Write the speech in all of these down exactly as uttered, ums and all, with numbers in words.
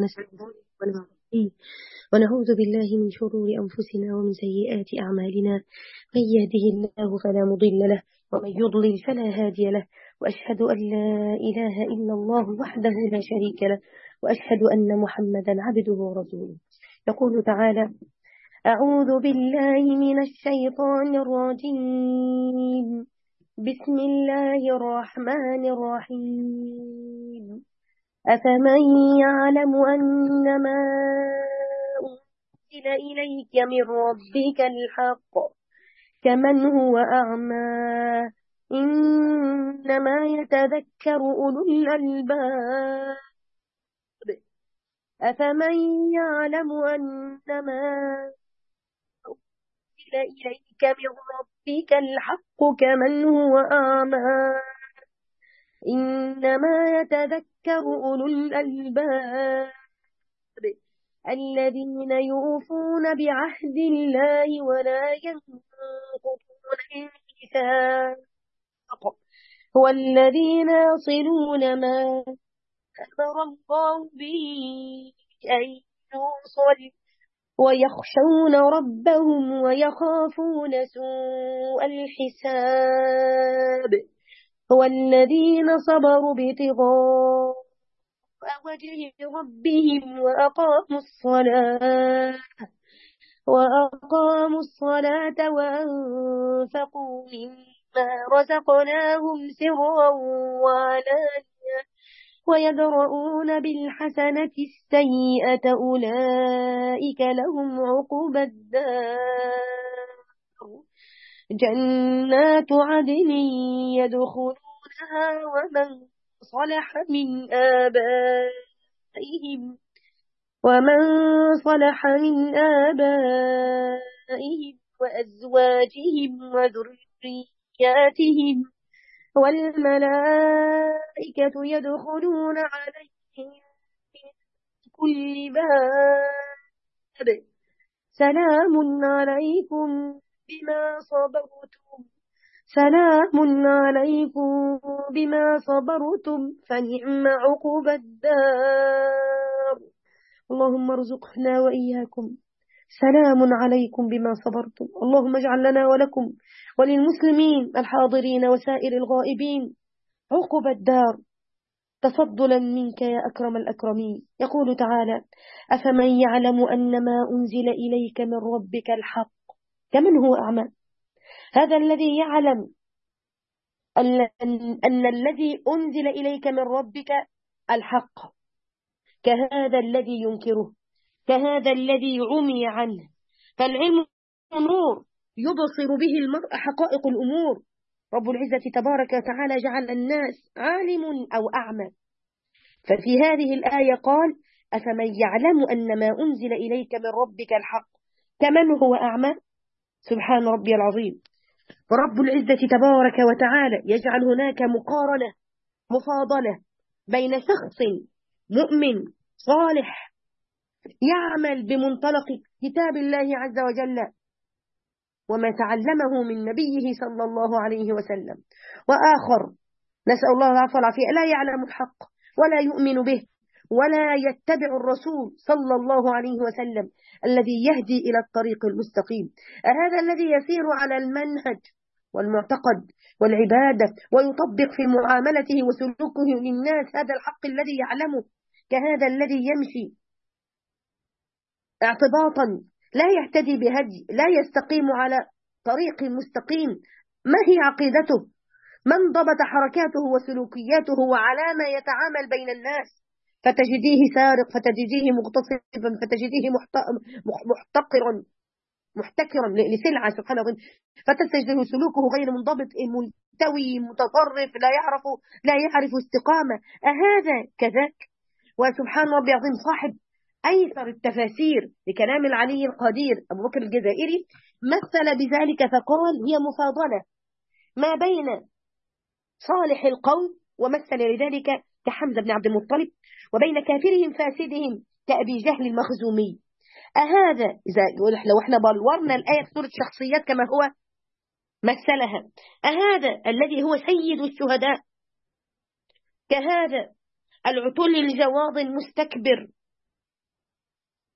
ونستغفره ونستهديه ونعوذ بالله من شرور أنفسنا ومن سيئات أعمالنا. من يهده الله فلا مضل له ومن يضلل فلا هادي له، وأشهد أن لا إله إلا الله وحده لا شريك له، وأشهد أن محمدا عبده ورسوله. يقول تعالى: أعوذ بالله من الشيطان الرجيم، بسم الله الرحمن الرحيم. أفمن يعلم أنما أنزل إليك من ربك الحق كمن هو أعمى، إنما يتذكر أولو الألباب. أفمن يعلم أنما أنزل إليك من ربك الحق كمن هو أعمى، إنما يتذكر أولو الألباب الذين يوفون بعهد الله ولا ينقضون الميثاق، والذين يصلون ما أمر الله به أن يوصل، ويخشون ربهم ويخافون سوء الحساب، والذين صبروا ابتغاء وجه ربهم وأقاموا الصلاة وأقاموا الصلاة وأنفقوا مما رزقناهم سرا وعلانية ويدرؤون بالحسنة السيئة أولئك لهم عقبى الدار، جنات عدن يدخلونها ومن صلح من آبائهم ومن صلح من آبائهم وأزواجهم وذرياتهم، والملائكة يدخلون عليهم من كل باب، سلام عليكم بما صبرتم سلام عليكم بما صبرتم فنعم عقبى الدار. اللهم ارزقنا وإياكم سلام عليكم بما صبرتم. اللهم اجعل لنا ولكم وللمسلمين الحاضرين وسائر الغائبين عقبى الدار تفضلا منك يا أكرم الأكرمين. يقول تعالى: أفمن يعلم أنما أنزل إليك من ربك الحق كمن هو أعمى. هذا الذي يعلم أن, أن الذي أنزل إليك من ربك الحق كهذا الذي ينكره، كهذا الذي عمي عنه. فالعلم نور يبصر به المرء حقائق الأمور. رب العزة تبارك وتعالى جعل الناس عالم أو أعمى. ففي هذه الآية قال: أفمن يعلم أن ما أنزل إليك من ربك الحق كمن هو أعمى. سبحان ربي العظيم. ورب العزة تبارك وتعالى يجعل هناك مقارنة مفاضلة بين شخص مؤمن صالح يعمل بمنطلق كتاب الله عز وجل وما تعلمه من نبيه صلى الله عليه وسلم، وآخر نسأل الله العفو والعافية لا يعلم الحق ولا يؤمن به ولا يتبع الرسول صلى الله عليه وسلم الذي يهدي إلى الطريق المستقيم. هذا الذي يسير على المنهج والمعتقد والعبادة ويطبق في معاملته وسلوكه للناس هذا الحق الذي يعلمه كهذا الذي يمشي اعتباطا لا يهتدي بهدي، لا يستقيم على طريق مستقيم. ما هي عقيدته؟ من ضبط حركاته وسلوكياته وعلى ما يتعامل بين الناس، فتجديه سارق، فتجديه مغتصبا، فتجديه محتقرا محتكرا لسلعة سبحانه وتعالى، فتجده سلوكه غير منضبط، ملتوي متطرف، لا يعرف لا يعرف استقامة. أهذا كذاك؟ وسبحان ربي العظيم صاحب أيسر التفاسير لكلام العلي القدير أبو بكر الجزائري مثل بذلك فقال: هي مفاضلة ما بين صالح القوم، ومثل لذلك كحمزة بن عبد المطلب، وبين كافرهم فاسدهم كأبي جهل المخزومي. أهذا إذا لو احنا بلورنا الآية في سورة شخصيات كما هو مثلها، أهذا الذي هو سيد الشهداء كهذا العتل الجواظ المستكبر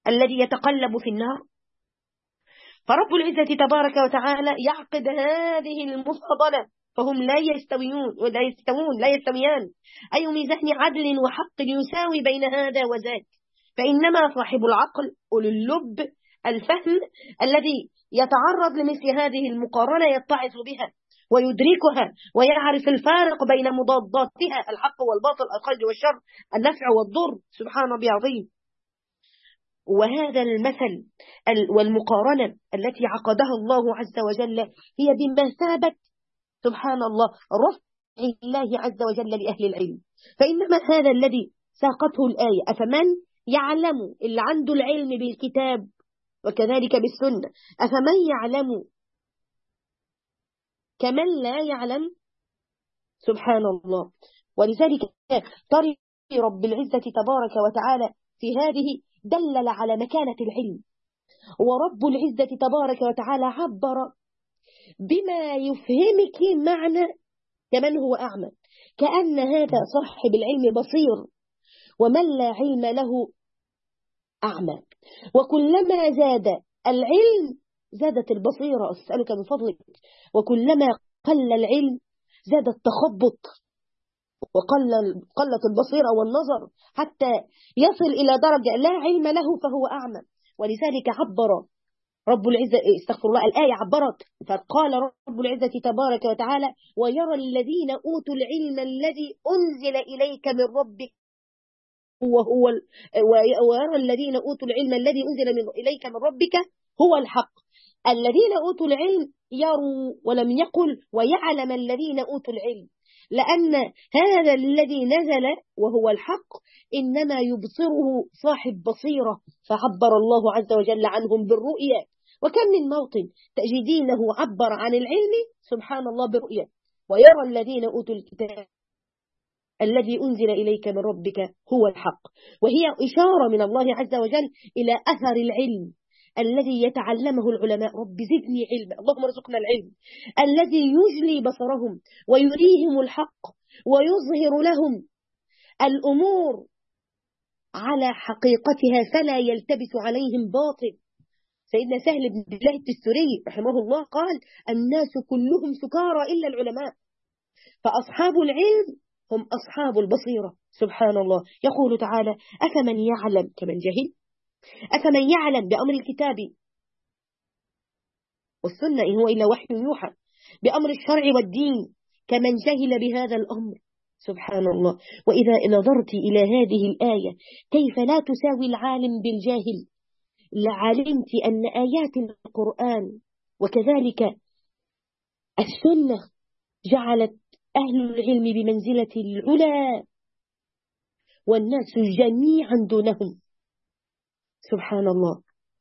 الذي يتقلب في النار. فرب العزة تبارك وتعالى يعقد هذه المفاضلة، فهم لا يستويون ولا يستوون لا يستويان، أي ميزان عدل وحق يساوي بين هذا وذاك. فإنما صاحب العقل أولو اللب الفهم الذي يتعرض لمثل هذه المقارنة يتعظ بها ويدركها ويعرف الفارق بين مضاداتها، الحق والباطل، الخير والشر، النفع والضر. سبحان ربي عظيم. وهذا المثل والمقارنة التي عقدها الله عز وجل هي بمثابة سبحان الله رفع الله عز وجل لأهل العلم. فإنما هذا الذي ساقته الآية، أفمن يعلم، اللي عنده العلم بالكتاب وكذلك بالسنة، أفمن يعلم كمن لا يعلم. سبحان الله. ولذلك طريق رب العزة تبارك وتعالى في هذه دلل على مكانة العلم. ورب العزة تبارك وتعالى عبر بما يفهمك معنى كمن هو أعمى، كأن هذا صاحب العلم بصير ومن لا علم له أعمى. وكلما زاد العلم زادت البصيرة، أسألك من فضلك. وكلما قل العلم زاد التخبط وقل قلت البصيرة والنظر، حتى يصل إلى درجة لا علم له فهو أعمى. ولذلك عبر رب العزة استغفر الله الآية عبرت فقال رب العزة تبارك وتعالى: ويرى الذين أوتوا العلم الذي أنزل إليك من ربك وهو ويرى الذين أوتوا العلم الذي أنزل من إليك من ربك هو الحق. الذين أوتوا العلم يروا ولم يقل ويعلم الذين أوتوا العلم، لأن هذا الذي نزل وهو الحق إنما يبصره صاحب بصيرة، فعبر الله عز وجل عنهم بالرؤية. وكم من موطن تجدينه عبر عن العلم سبحان الله برؤية: ويرى الذين أوتوا الكتاب الذي أنزل إليك من ربك هو الحق. وهي إشارة من الله عز وجل إلى أثر العلم الذي يتعلمه العلماء. رب زدني علما، اللهم ارزقنا العلم الذي يجلي بصرهم ويريهم الحق ويظهر لهم الأمور على حقيقتها فلا يلتبس عليهم باطل. سيدنا سهل بن الله التستري رحمه الله قال: الناس كلهم سكارى إلا العلماء، فأصحاب العلم هم أصحاب البصيرة. سبحان الله. يقول تعالى: أفمن يعلم كمن جهل، أفمن يعلم بأمر الكتاب والسنة إن هو إلا وحي يوحى، بأمر الشرع والدين كمن جهل بهذا الأمر. سبحان الله. وإذا نظرت إلى هذه الآية كيف لا تساوي العالم بالجاهل لعلمت أن آيات القرآن وكذلك السنة جعلت أهل العلم بمنزلة العلا والناس جميعا دونهم. سبحان الله.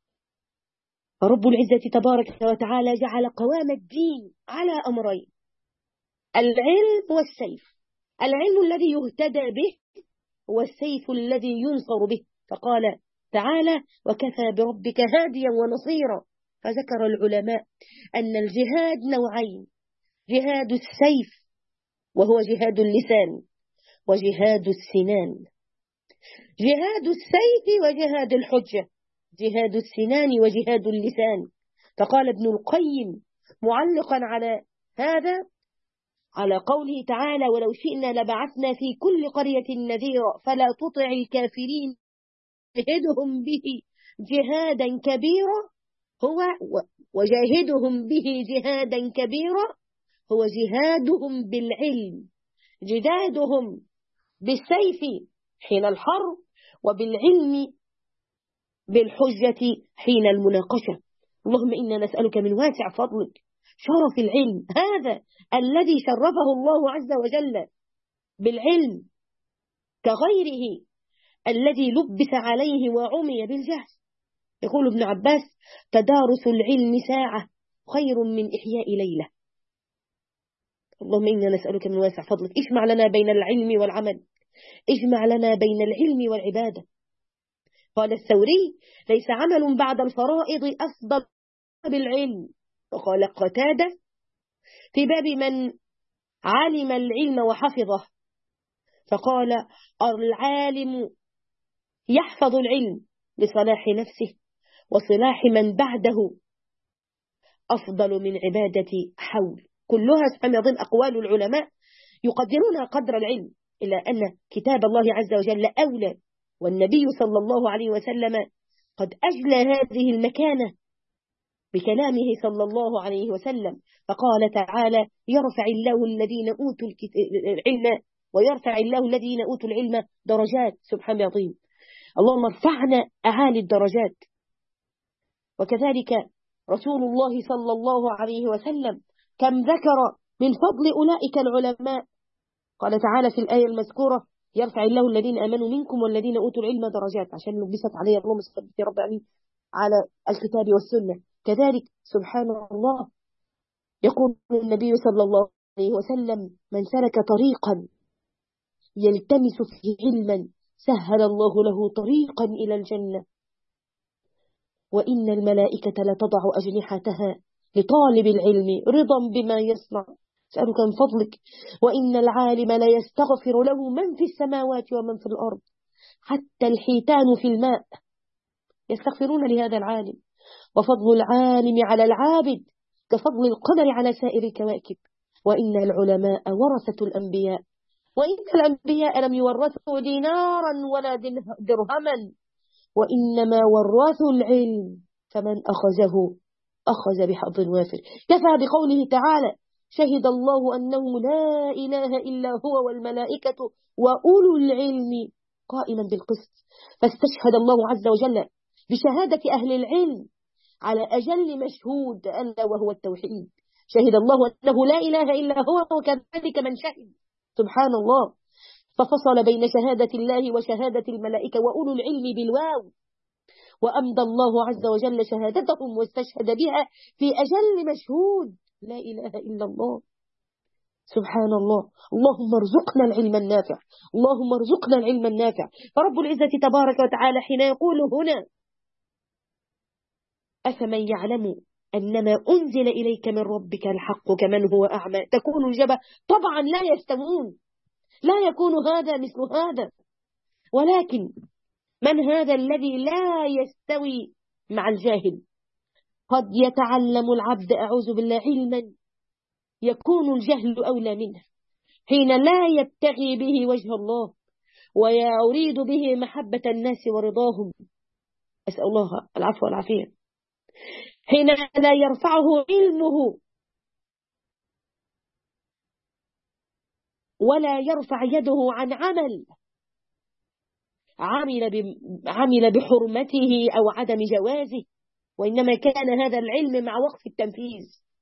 رب العزة تبارك وتعالى جعل قوام الدين على أمرين: العلم والسيف. العلم الذي يهتدى به والسيف الذي ينصر به. فقال تعالى: وكفى بربك هاديا ونصيرا. فذكر العلماء أن الجهاد نوعين: جهاد السيف وهو جهاد اللسان، وجهاد السنان. جهاد السيف وجهاد الحجة، جهاد السنان وجهاد اللسان. فقال ابن القيم معلقا على هذا على قوله تعالى: ولو شئنا لبعثنا في كل قرية نذيرا فلا تطع الكافرين جاهدهم به جهادا كبيرا هو وجاهدهم به جهادا كبيرا هو جهادهم بالعلم، جدادهم بالسيف حين الحرب وبالعلم بالحجة حين المناقشة. اللهم إنا نسألك من واسع فضلك شرف العلم، هذا الذي شرفه الله عز وجل بالعلم كغيره الذي لبس عليه وعمي بالجهل. يقول ابن عباس: تدارس العلم ساعة خير من إحياء ليلة. اللهم إنا نسألك من واسع فضلك اجمع لنا بين العلم والعمل، اجمع لنا بين العلم والعبادة. قال الثوري: ليس عمل بعد الفرائض أفضل بالعلم. وقال قتادة في باب من علم العلم وحفظه، فقال: العالم يحفظ العلم لصلاح نفسه وصلاح من بعده أفضل من عبادة حول. كلها سبحان الله أقوال العلماء يقدرونها قدر العلم، إلا أن كتاب الله عز وجل أولى، والنبي صلى الله عليه وسلم قد أجلى هذه المكانة بكلامه صلى الله عليه وسلم، فقال تعالى: يرفع الله الذين أوتوا العلم ويرفع الله الذين أوتوا العلم درجات. سبحان الله، اللهم ارفعنا أعالي الدرجات. وكذلك رسول الله صلى الله عليه وسلم كم ذكر من فضل أولئك العلماء، قال تعالى في الآية المذكورة: يرفع الله الذين آمنوا منكم والذين أوتوا العلم درجات، عشان لبست عليه اللهم صل يا رب آمين على الكتاب والسنة. كذلك سبحان الله يقول النبي صلى الله عليه وسلم: من سلك طريقا يلتمس فيه علما سهل الله له طريقا إلى الجنة، وإن الملائكة لتضع أجنحتها لطالب العلم رضا بما يصنع، أسألك من فضلك. وإن العالم لا يستغفر له من في السماوات ومن في الأرض، حتى الحيتان في الماء يستغفرون لهذا العالم. وفضل العالم على العابد كفضل القمر على سائر الكواكب. وإن العلماء ورثة الأنبياء، وإن الأنبياء لم يورثوا دينارا ولا درهما، وإنما ورثوا العلم، فمن أخذه أخذ بحظ وافر. كفى بقوله تعالى: شهد الله أنه لا إله إلا هو والملائكة وأولو العلم قائما بالقسط. فاستشهد الله عز وجل بشهادة أهل العلم على أجل مشهود ألا وهو التوحيد. شهد الله أنه لا إله إلا هو وكذلك من شهد. سبحان الله، ففصل بين شهادة الله وشهادة الملائكة وأولو العلم بالواو، وأمضى الله عز وجل شهادتهم واستشهد بها في أجل مشهود لا إله إلا الله. سبحان الله. اللهم ارزقنا العلم النافع، اللهم ارزقنا العلم النافع. فرب العزة تبارك وتعالى حين يقول هنا: أفمن يعلم أنما أنزل إليك من ربك الحق كمن هو أعمى، تكون الإجابة: طبعا لا يستوون، لا يكون هذا مثل هذا. ولكن من هذا الذي لا يستوي مع الجاهل؟ قد يتعلم العبد أعوذ بالله علما يكون الجهل أولى منه، حين لا يبتغي به وجه الله ويريد به محبة الناس ورضاهم، أسأل الله العفو والعافية، حين لا يرفعه علمه ولا يرفع يده عن عمل عمل عمل بحرمته أو عدم جوازه، وإنما كان هذا العلم مع وقف التنفيذ.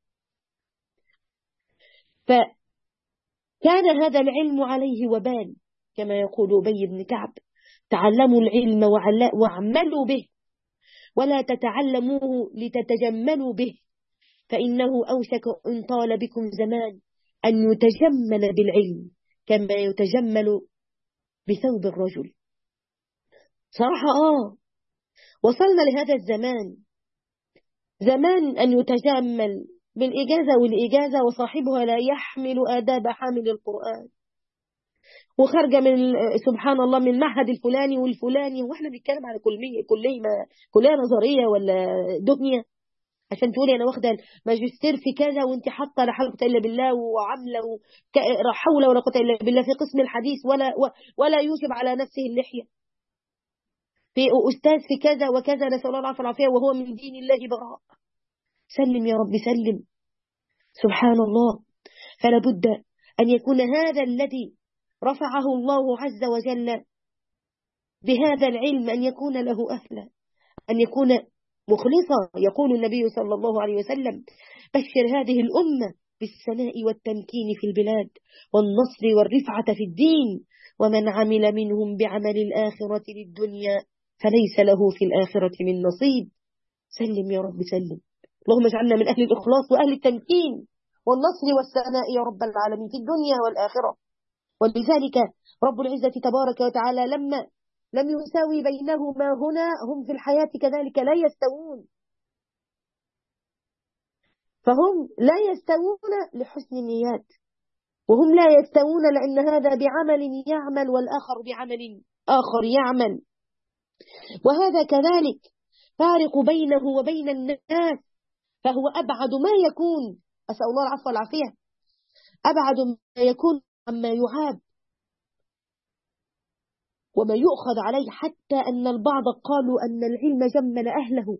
فكان هذا العلم عليه وبال، كما يقول أبي بن كعب: تعلموا العلم واعملوا به، ولا تتعلموه لتتجملوا به، فإنه أوشك إن طال بكم زمان أن يتجمل بالعلم كما يتجمل بثوب الرجل. صراحة آه وصلنا لهذا الزمان، زمان أن يتجمل بالإجازة والإجازة وصاحبها لا يحمل آداب حامل القرآن، وخرج من سبحان الله من معهد الفلاني والفلاني، واحنا بنتكلم على كلية كلية ما كلية نظرية ولا دنيا، عشان تقولي أنا واخدة ماجستير في كذا وانت حاطة لا حول ولا قوة إلا بالله وعاملة لا حول ولا قوة إلا بالله في قسم الحديث، ولا ولا يوجب على نفسه اللحية، في أستاذ في كذا وكذا، نسأل الله العافية والعافية، وهو من دين الله براء. سلم يا رب سلم. سبحان الله. فلا بد أن يكون هذا الذي رفعه الله عز وجل بهذا العلم أن يكون له أهلا، أن يكون مخلصا. يقول النبي صلى الله عليه وسلم: بشر هذه الأمة بالسناء والتمكين في البلاد والنصر والرفعة في الدين، ومن عمل منهم بعمل الآخرة للدنيا فليس له في الآخرة من نصيب. سلم يا رب سلم. اللهم اجعلنا من أهل الإخلاص وأهل التمكين والنصر والسناء يا رب العالمين في الدنيا والآخرة. ولذلك رب العزة تبارك وتعالى لما لم يساوي بينهما هنا، هم في الحياة كذلك لا يستوون، فهم لا يستوون لحسن النيات، وهم لا يستوون لأن هذا بعمل يعمل والآخر بعمل آخر يعمل. وهذا كذلك فارق بينه وبين الناس، فهو أبعد ما يكون، أسأل الله العفو والعافية، أبعد ما يكون عما يعاب وما يؤخذ عليه، حتى أن البعض قالوا أن العلم جمل أهله،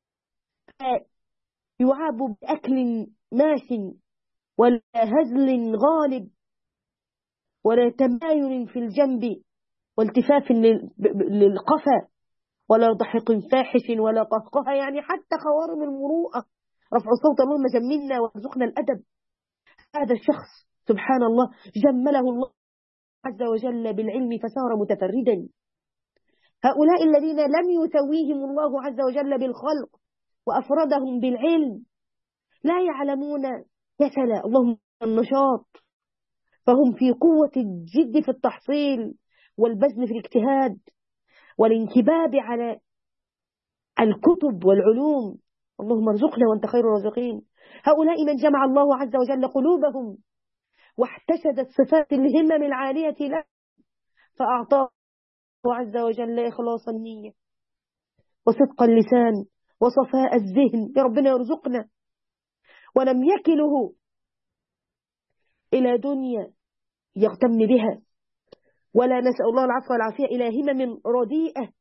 يعاب بأكل ماس ولا هزل غالب ولا تمايل في الجنب والتفاف للقفا ولا ضحك فاحش ولا قهقه، يعني حتى خوارم المروءة، رفع صوت اللهم جملنا وارزقنا الأدب. هذا الشخص سبحان الله جمله الله عز وجل بالعلم فصار متفردا. هؤلاء الذين لم يسويهم الله عز وجل بالخلق وأفردهم بالعلم لا يعلمون كسلا، اللهم النشاط، فهم في قوة الجد في التحصيل والبذل في الاجتهاد والانكباب على الكتب والعلوم، اللهم ارزقنا وانت خير الرازقين. هؤلاء من جمع الله عز وجل قلوبهم واحتشدت صفات الهمم العالية له، فأعطاه عز وجل إخلاص النية وصدق اللسان وصفاء الذهن، يا ربنا يرزقنا، ولم يكله إلى دنيا يغتم بها، ولا نسأل الله العفو والعافية إلى همم رديئة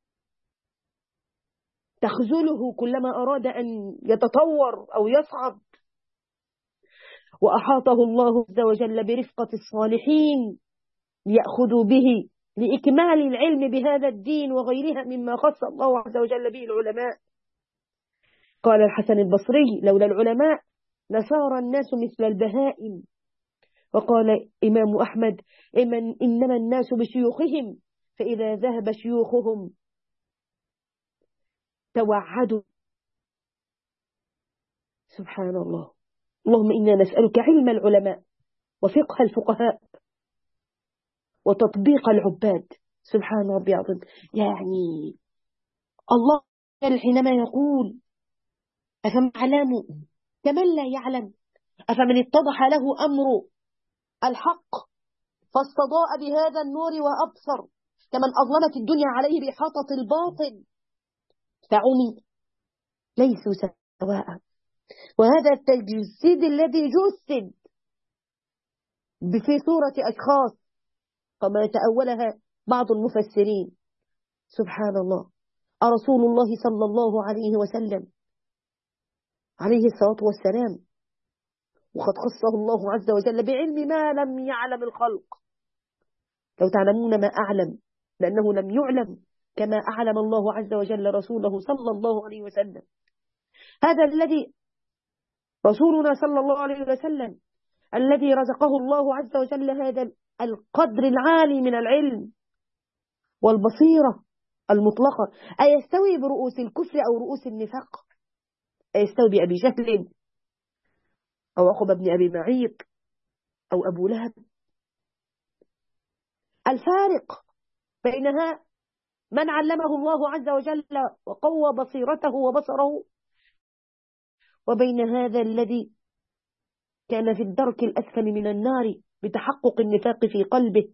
تخذله كلما أراد أن يتطور أو يصعد. وأحاطه الله عز وجل برفقة الصالحين ليأخذوا به لإكمال العلم بهذا الدين وغيرها مما خص الله عز وجل به العلماء. قال الحسن البصري: لولا العلماء لصار الناس مثل البهائم. وقال إمام أحمد: إنما الناس بشيوخهم، فإذا ذهب شيوخهم توعدوا. سبحان الله. اللهم إنا نسألك علم العلماء وفقه الفقهاء وتطبيق العباد. سبحان ربي العظيم. يعني الله حينما يقول: أفمن يعلم كمن لا يعلم، أفمن اتضح له أمر الحق فاستضاء بهذا النور وأبصر، كمن أظلمت الدنيا عليه بإحاطة الباطل فعمي، ليسوا سواء. وهذا التجسيد الذي جسد في صورة أشخاص كما تأولها بعض المفسرين. سبحان الله. رسول الله صلى الله عليه وسلم عليه الصلاة والسلام وقد خصه الله عز وجل بعلم ما لم يعلم الخلق. لو تعلمون ما أعلم، لأنه لم يعلم كما أعلم الله عز وجل رسوله صلى الله عليه وسلم. هذا الذي رسولنا صلى الله عليه وسلم الذي رزقه الله عز وجل هذا القدر العالي من العلم والبصيرة المطلقة، أيستوي برؤوس الكفر أو رؤوس النفاق؟ أيستوي بأبي جهل أو عقبة بن أبي معيط أو أبو لهب؟ الفارق بينها من علمه الله عز وجل وقوى بصيرته وبصره، وبين هذا الذي كان في الدرك الأسفل من النار بتحقق النفاق في قلبه،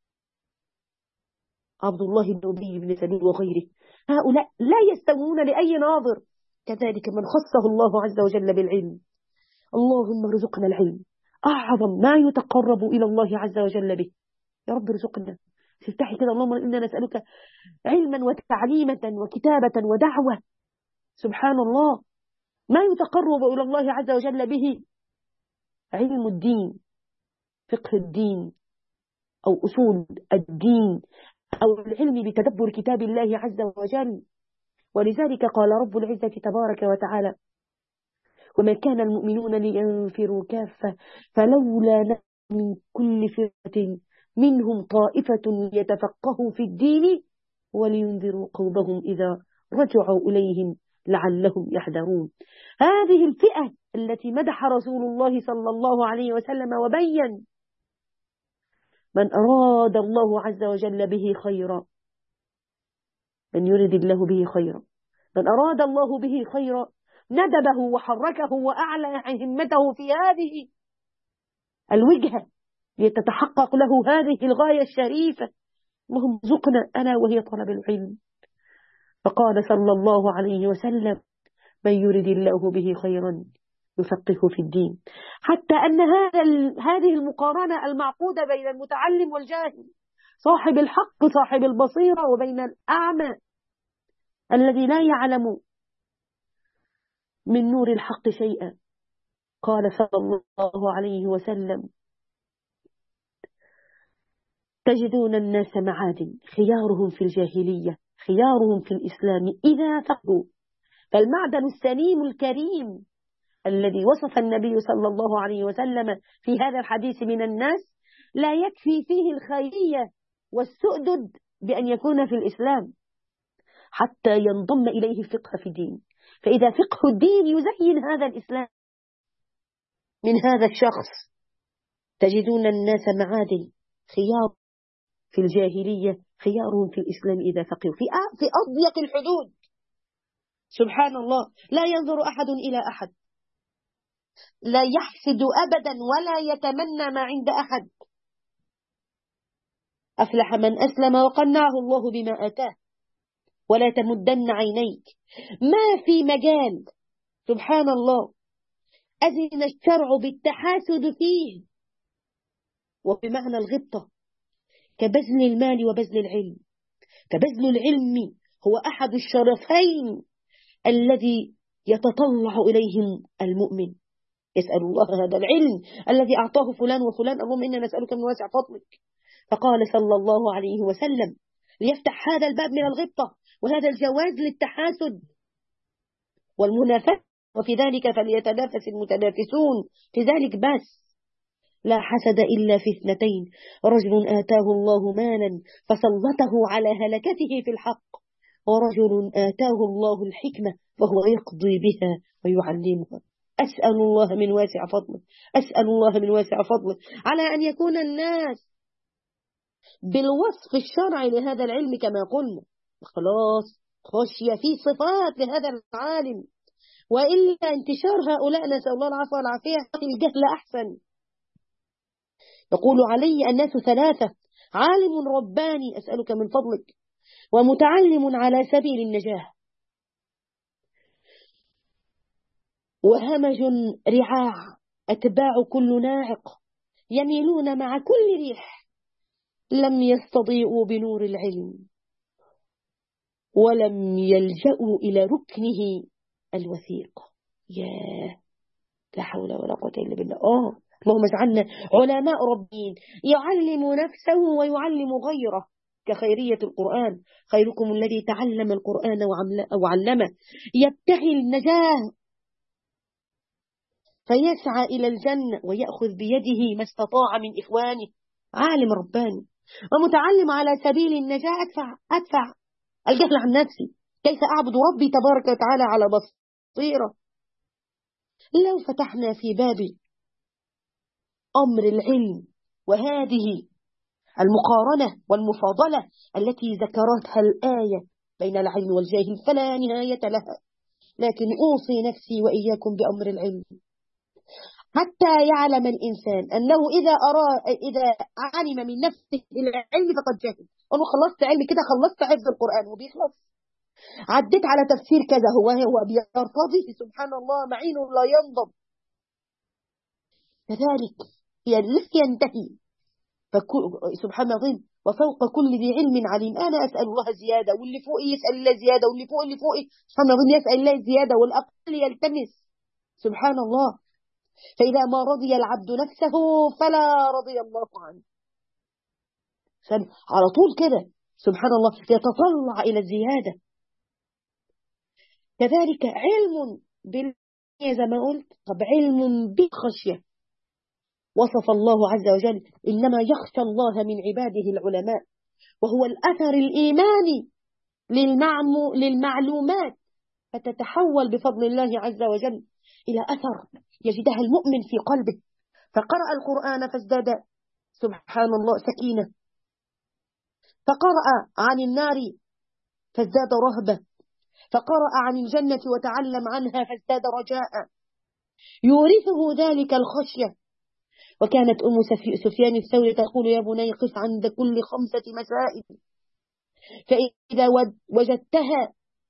عبد الله بن أبي بن سلول وغيره. هؤلاء لا يستوون لأي ناظر. كذلك من خصه الله عز وجل بالعلم. اللهم ارزقنا العلم، أعظم ما يتقرب إلى الله عز وجل به. يا رب ارزقنا. تفتحي كده: اللهم إنا نسألك علما وتعليمة وكتابة ودعوة. سبحان الله. ما يتقرب إلى الله عز وجل به علم الدين، فقه الدين أو أصول الدين أو العلم بتدبر كتاب الله عز وجل. ولذلك قال رب العزة تبارك وتعالى: وما كان المؤمنون لينفروا كافة فلولا نفر من كل فرقة منهم طائفة يتفقهوا في الدين ولينذروا قومهم إذا رجعوا إليهم لعلهم يحذرون. هذه الفئة التي مدح رسول الله صلى الله عليه وسلم وبين: من أراد الله عز وجل به خيرا، من يريد الله به خيرا، من أراد الله به خيرا ندبه وحركه وأعلى همته في هذه الوجهة لتتحقق له هذه الغاية الشريفة. اللهم ارزقنا ألا وهي طلب العلم. فقال صلى الله عليه وسلم: من يرد الله به خيرا يفقهه في الدين. حتى أن هذا هذه المقارنة المعقودة بين المتعلم والجاهل، صاحب الحق صاحب البصيرة، وبين الأعمى الذي لا يعلم من نور الحق شيئا، قال صلى الله عليه وسلم: تجدون الناس معادن، خيارهم في الجاهلية خيارهم في الإسلام إذا فقهوا. فالمعدن السليم الكريم الذي وصف النبي صلى الله عليه وسلم في هذا الحديث من الناس لا يكفي فيه الخيرية والسؤدد بأن يكون في الإسلام حتى ينضم إليه فقه في الدين. فإذا فقه الدين يزين هذا الإسلام من هذا الشخص: تجدون الناس معادن، خيار في الجاهلية خيارهم في الإسلام إذا فقهوا، في في أضيق الحدود. سبحان الله، لا ينظر أحد إلى أحد، لا يحسد أبدا ولا يتمنى ما عند أحد. أفلح من أسلم وقنعه الله بما آتاه، ولا تمدن عينيك. ما في مجال سبحان الله أذن الشرع بالتحاسد فيه، وبمعنى الغبطة، كبذل المال وبذل العلم. فبذل العلم هو أحد الشرفين الذي يتطلع إليهم المؤمن، يسأل الله هذا العلم الذي أعطاه فلان وفلان، اللهم إنا نسألك من واسع فضلك. فقال صلى الله عليه وسلم ليفتح هذا الباب من الغبطة وهذا الجواز للتحاسد والمنافسة، وفي ذلك فليتنافس المتنافسون. في ذلك بس لا حسد إلا في اثنتين: رجل آتاه الله مالا فسلطه على هلكته في الحق، ورجل آتاه الله الحكمة وهو يقضي بها ويعلمها. أسأل الله من واسع فضله، أسأل الله من واسع فضله على أن يكون الناس بالوصف الشرعي لهذا العلم كما قلنا. خلاص خشية في صفات لهذا العالم، وإلا انتشار هؤلاء نسأل الله العفو والعافية الجهل أحسن. يقول علي الناس ثلاثة: عالم رباني أسألك من فضلك، ومتعلم على سبيل النجاة، وهمج رعاع أتباع كل ناعق يميلون مع كل ريح، لم يستضيئوا بنور العلم ولم يلجأوا إلى ركنه الوثيق. ياه، لا حول ولا قوة إلا بالله. آه اللهم اجعلنا علماء ربين يعلم نفسه ويعلم غيره، كخيرية القرآن: خيركم الذي تعلم القرآن وعلمه. يبتغي النجاة فيسعى إلى الجنة ويأخذ بيده ما استطاع من إخوانه، عالم رباني. ومتعلم على سبيل النجاة أدفع, أدفع الجهل عن نفسي، كيف أعبد ربي تبارك وتعالى على بصيرة. لو فتحنا في باب أمر العلم وهذه المقارنة والمفاضلة التي ذكرتها الآية بين العلم والجاهل فلا نهاية لها، لكن أوصي نفسي وإياكم بأمر العلم حتى يعلم الإنسان أنه إذا أرى إذا علم من نفسه العلم فقد جهل. أنا خلصت علم كده، خلصت حفظ القرآن وبيخلص، عديت على تفسير كذا، هو هو بيرتضي سبحان الله معين لا ينضب. كذلك لا ينتهي. سبحان الله، وفوق كل ذي علم عليم. أنا أسأل الله زيادة، واللي فوقي يسأل الله زيادة، واللي فوق اللي فوقي سبحان الله يسأل الله زيادة، والأقل يلتمس. سبحان الله. فإذا ما رضي العبد نفسه فلا رضي الله عنه. على طول كده سبحان الله يتطلع إلى الزيادة. كذلك علم بال زي ما قلت. طب علم بالخشية، وصف الله عز وجل: إنما يخشى الله من عباده العلماء، وهو الأثر الإيماني للمعمو للمعلومات، فتتحول بفضل الله عز وجل إلى أثر يجدها المؤمن في قلبه. فقرأ القرآن فازداد سبحان الله سكينة، فقرأ عن النار فازداد رهبة، فقرأ عن الجنة وتعلم عنها فازداد رجاء، يورثه ذلك الخشية. وكانت أم سفيان الثوري تقول: يا بني قف عند كل خمسة مسائل، فإذا وجدتها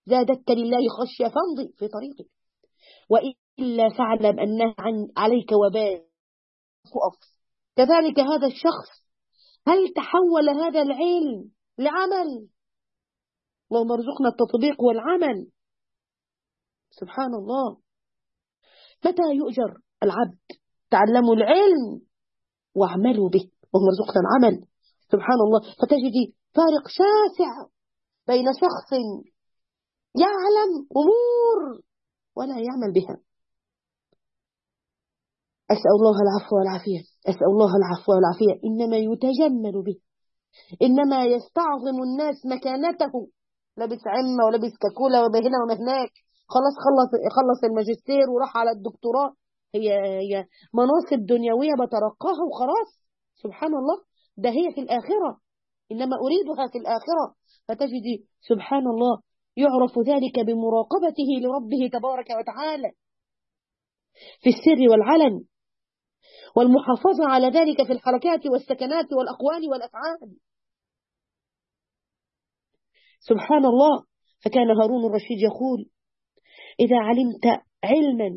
زادت لله خشية فامضي في طريقك، وإلا فاعلم أنها عن عليك وبال فأف. كذلك هذا الشخص، هل تحول هذا العلم لعمل؟ اللهم ارزقنا التطبيق والعمل. سبحان الله. متى يؤجر العبد؟ تعلموا العلم واعملوا به، اللهم ارزقنا العمل. سبحان الله. فتجدي فارق شاسع بين شخص يعلم أمور ولا يعمل بها. أسأل الله العفو والعافية، أسأل الله العفو والعافية. إنما يتجمل به، إنما يستعظم الناس مكانته، لابس عمة ولابس كاكولا وهنا وهناك، خلاص خلص خلص الماجستير وراح على الدكتوراه. هي هي مناصب دنيوية بترقاها وخلاص. سبحان الله. ده هي في الآخرة، إنما أريدها في الآخرة. فتجد سبحان الله يعرف ذلك بمراقبته لربه تبارك وتعالى في السر والعلن، والمحافظة على ذلك في الحركات والسكنات والأقوال والأفعال. سبحان الله. فكان هارون الرشيد يقول: إذا علمت علما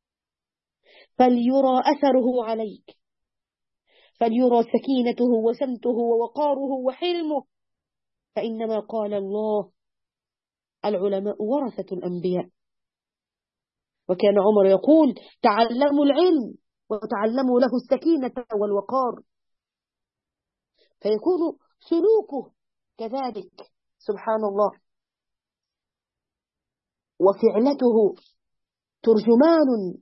فليرى أثره عليك، فليرى سكينته وسمته ووقاره وحلمه، فإنما قال الله: العلماء ورثة الأنبياء. وكان عمر يقول: تعلموا العلم وتعلموا له السكينة والوقار، فيكون سلوكه كذلك. سبحان الله. وفعلته ترجمان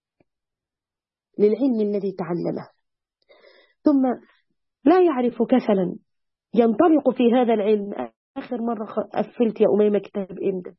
للعلم الذي تعلمه، ثم لا يعرف كسلا، ينطلق في هذا العلم. آخر مرة قفلت يا أميمة كتاب إمتى؟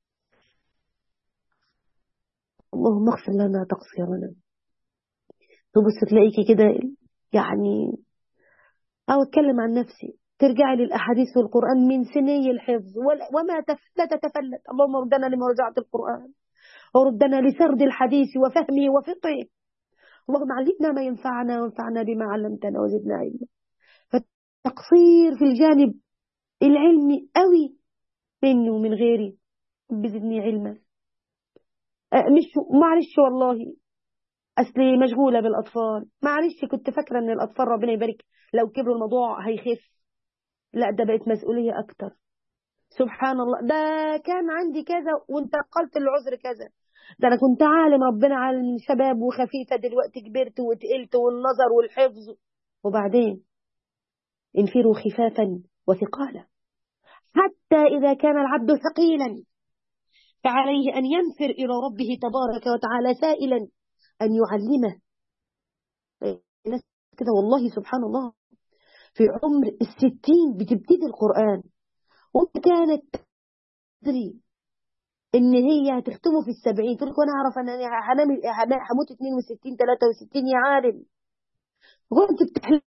اللهم اغفر لنا تقصيرنا. تبص تلاقيكي كده يعني، أو أتكلم عن نفسي، ترجعي للأحاديث والقرآن من سني الحفظ وما لا تتفلت. اللهم ردنا لمراجعة القرآن، وردنا لسرد الحديث وفهمه وفقهه. اللهم علمنا ما ينفعنا وانفعنا بما علمتنا وزدنا علما. فتقصير في الجانب العلمي قوي مني ومن غيري. بزدني علما. مش معلش والله، أصلي مشغولة بالأطفال، معلش كنت فاكرة أن الأطفال ربنا يبارك لو كبروا الموضوع هيخف. لا، ده بقت مسؤولية أكتر. سبحان الله. ده كان عندي كذا وانتقلت للعذر كذا. ده أنا كنت عالم، ربنا عالم شباب وخفيفة، دلوقتي كبرت وتقلت والنظر والحفظ. وبعدين انفروا خفافا وثقالا. حتى إذا كان العبد ثقيلا فعليه أن ينفر إلى ربه تبارك وتعالى سائلا أن يعلمه. الناس كده والله سبحان الله في عمر الستين بتبتدي القرآن، وكانت تدري إن هي هتختمه في السبعين، تقول لك وأنا أعرف أن أنا هموت اثنين وستين ثلاثة وستين يا عالم. وأنت بتحلم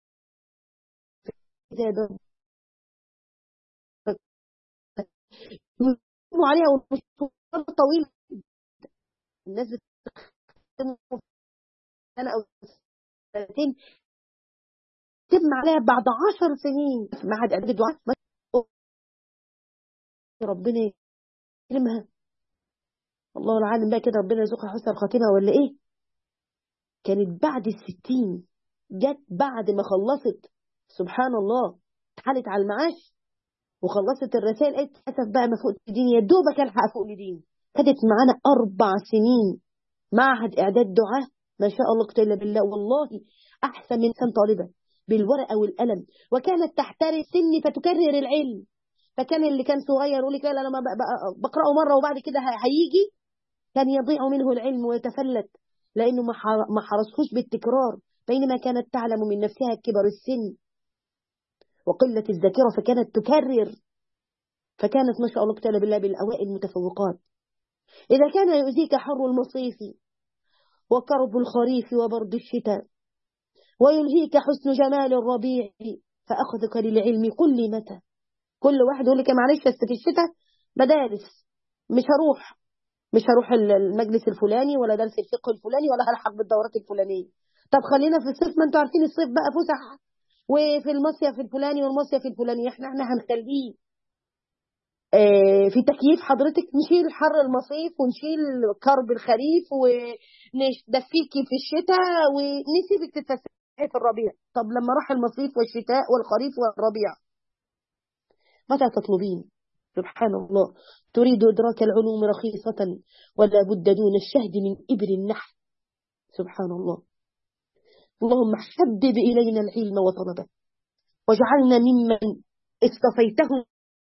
عليها والمشوار طويل. الناس بتختمه سنة أو سنتين، تبنى عليها بعد عشر سنين مع عدد الدعاء. ربنا يكرمها، الله العالم بقى كده، ربنا يرزقها حسن الخاتمة ولا ايه. كانت بعد الستين، جت بعد ما خلصت سبحان الله، اتحالت على المعاش وخلصت الرسائل، قالت للاسف بقى ما فوق دين، يا دوبك الحق فوق لدين. خدت معانا اربع سنين معهد اعداد دعاء، ما شاء الله قتل بالله، والله احسن من سنة طالبة بالورقة والقلم. وكانت تحتري السن فتكرر العلم. فكان اللي كان صغير يقول لك لا انا بقرأه مرة وبعد كده هيجي، كان يضيع منه العلم ويتفلت لأنه ما حرصهوش بالتكرار، بينما كانت تعلم من نفسها كبر السن وقلة الذاكرة، فكانت تكرر، فكانت ما شاء الله قتل بالله بالأوائل المتفوقات. إذا كان يؤذيك حر المصيف وكرب الخريف وبرد الشتاء ويلهيك حسن جمال الربيع فأخذك للعلم كل متى. كل واحد يقول لك معلش بس في الشتاء مدارس مش هروح، مش هروح المجلس الفلاني ولا درس الفقه الفلاني ولا هلحق بالدورات الفلانية. طب خلينا في الصيف، ما انتوا عارفين الصيف بقى فسح وفي المصيف الفلاني والمصيف الفلاني، احنا احنا هنخليه في تكييف حضرتك، نشيل حر المصيف ونشيل كرب الخريف وندفيكي في الشتاء ونسيبك تتفسحي في الربيع. طب لما راح المصيف والشتاء والخريف والربيع متى تطلبين؟ سبحان الله. تريد إدراك العلوم رخيصة ولا بد دون الشهد من إبر النحل. سبحان الله. اللهم حبب إلينا العلم وطلبه واجعلنا ممن اصطفيتهم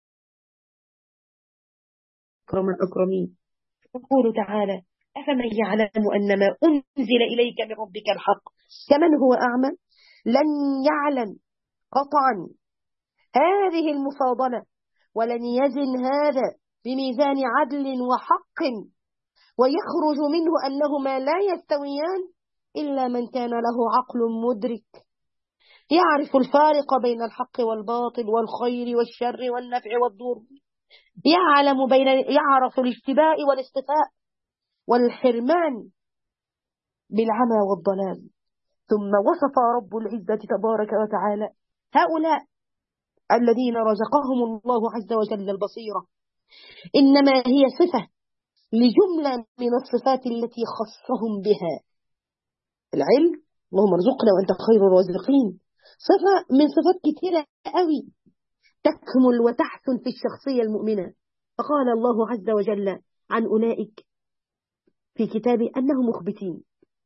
أكرم الأكرمين. يقول تعالى: أفمن يعلم أن ما أنزل إليك من ربك الحق كمن هو أعمى. لن يعلم قطعا هذه المفاضلة، ولن يزن هذا بميزان عدل وحق ويخرج منه أنهما لا يستويان إلا من كان له عقل مدرك يعرف الفارق بين الحق والباطل والخير والشر والنفع والضر، يعلم بين يعرف الاشتباء والاصطفاء والحرمان بالعمى والضلال. ثم وصف رب العزة تبارك وتعالى هؤلاء الذين رزقهم الله عز وجل البصيرة، إنما هي صفة لجملة من الصفات التي خصهم بها العلم. اللهم ارزقنا وأنت خير الرازقين. صفة من صفات كثيرة قوي تكمل وتحسن في الشخصية المؤمنة. فقال الله عز وجل عن أولئك في كتابه أنهم مخبتين: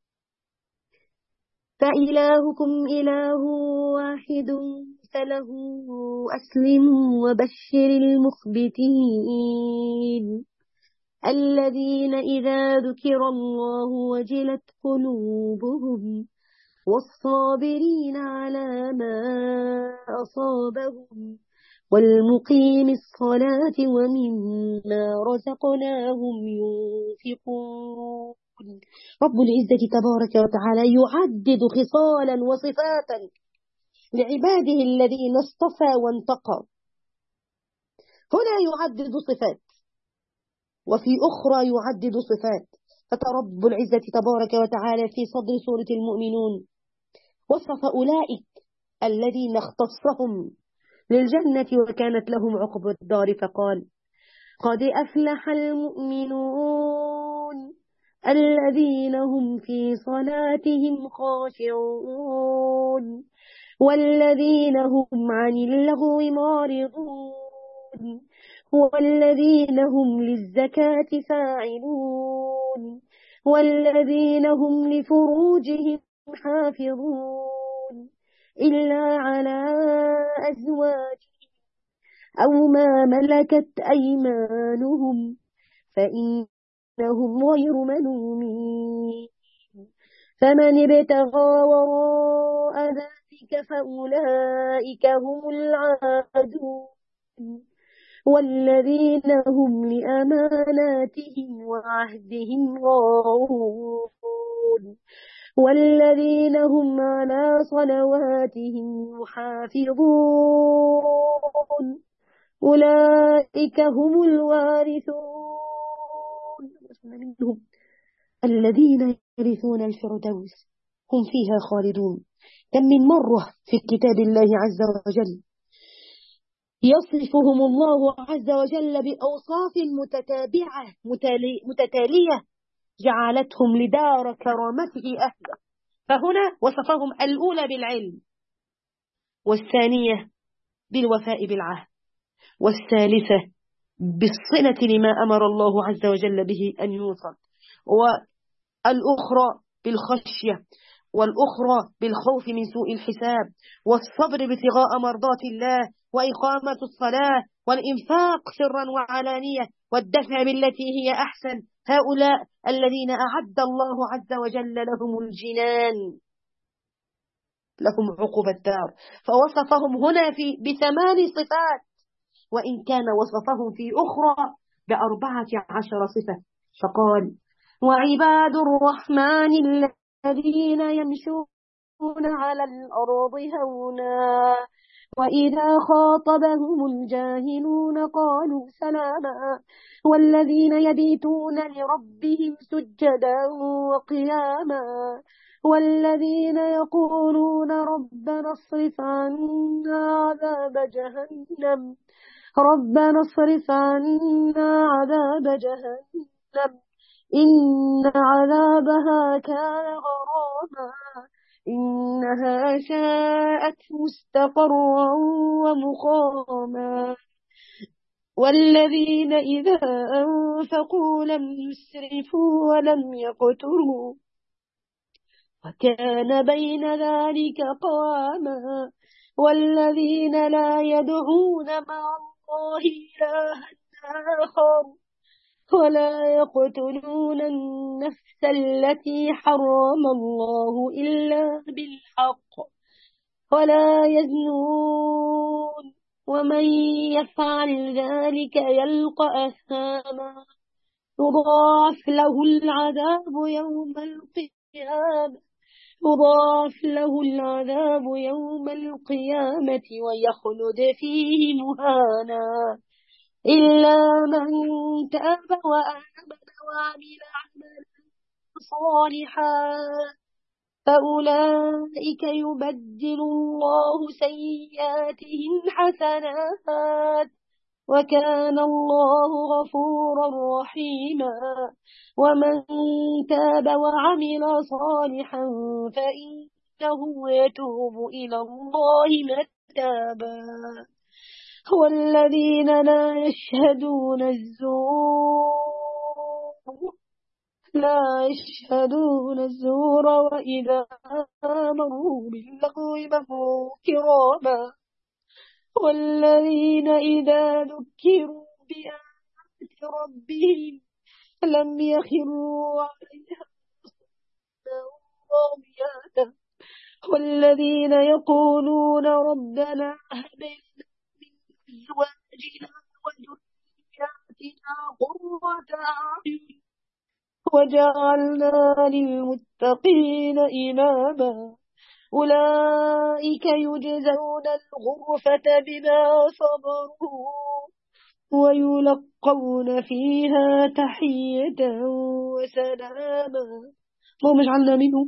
فإلهكم إله واحد فله أسلموا وبشر المخبتين الذين إذا ذكر الله وجلت قلوبهم والصابرين على ما أصابهم والمقيم الصلاة ومما رزقناهم ينفقون. رب العزة تبارك وتعالى يعدد خصالا وصفاتا لعباده الذين اصطفى وانتقى. هنا يعدد صفات وفي أخرى يعدد صفات. فترب العزة تبارك وتعالى في صدر سورة المؤمنون وصف أولئك الذين اختصهم للجنة وكانت لهم عقب الدار، فقال: قد أفلح المؤمنون الذين هم في صلاتهم خاشعون والذين هم عن اللغو معرضون والذين هم للزكاة فاعلون والذين هم لفروجهم حافظون إلا على أزواجهم أو ما ملكت أيمانهم فإنهم غير ملومين. فمن ابتغى وراء ذلك فأولئك هم العادون والذين هم لأماناتهم وعهدهم راعون والذين هم على صلواتهم يحافظون أولئك هم الوارثون الذين يرثون الفردوس هم فيها خالدون. كم من مرة في كتاب الله عز وجل يصفهم الله عز وجل بأوصاف متتابعة متتالية جعلتهم لدار كرامته أهلا. فهنا وصفهم الأولى بالعلم، والثانية بالوفاء بالعهد، والثالثة بالصلة لما أمر الله عز وجل به أن يوصل، والأخرى بالخشية، والأخرى بالخوف من سوء الحساب، والصبر ابتغاء مرضات الله، وإقامة الصلاة، والإنفاق سرا وعلانية، والدفع بالتي هي أحسن. هؤلاء الذين أعد الله عز وجل لهم الجنان، لهم عقب الدار. فوصفهم هنا في بثمان صفات، وإن كان وصفهم في أخرى بأربعة عشر صفة. فقال: وعباد الرحمن الذين يمشون على الأرض هونا وإذا خاطبهم الجاهلون قالوا سلاما والذين يبيتون لربهم سجدا وقياما والذين يقولون ربنا اصرف عنا عذاب جهنم ربنا اصرف عنا عذاب جهنم إن عذابها كان غراما إنها ساءت مستقرا ومقاما والذين إذا أنفقوا لم يسرفوا ولم يقتروا وكان بين ذلك قواما والذين لا يدعون مع الله إلها آخر ولا يقتلون النفس التي حرم الله إلا بالحق ولا يزنون ومن يفعل ذلك يلقى أثاما يضاعف له العذاب يوم القيامة يضاعف له العذاب يوم القيامة ويخلد فيه مهانا إلا من تاب وآمن وعمل عملا صالحا فأولئك يبدل الله سيئاتهم حسنات وكان الله غفورا رحيما ومن تاب وعمل صالحا فإنه يتوب إلى الله متابا والذين لا يشهدون الزور لا يشهدون الزور وإذا مروا باللغو مروا كراما والذين إذا ذكروا بآيات ربهم لم يخروا عليها رامية والذين يقولون ربنا هب لنا من أزواجنا وذرياتنا قرة أعين وجعلنا للمتقين إماما أولئك يجزون الغرفة بما صبروا ويلقون فيها تحية وسلاما اللهم اجعلنا منه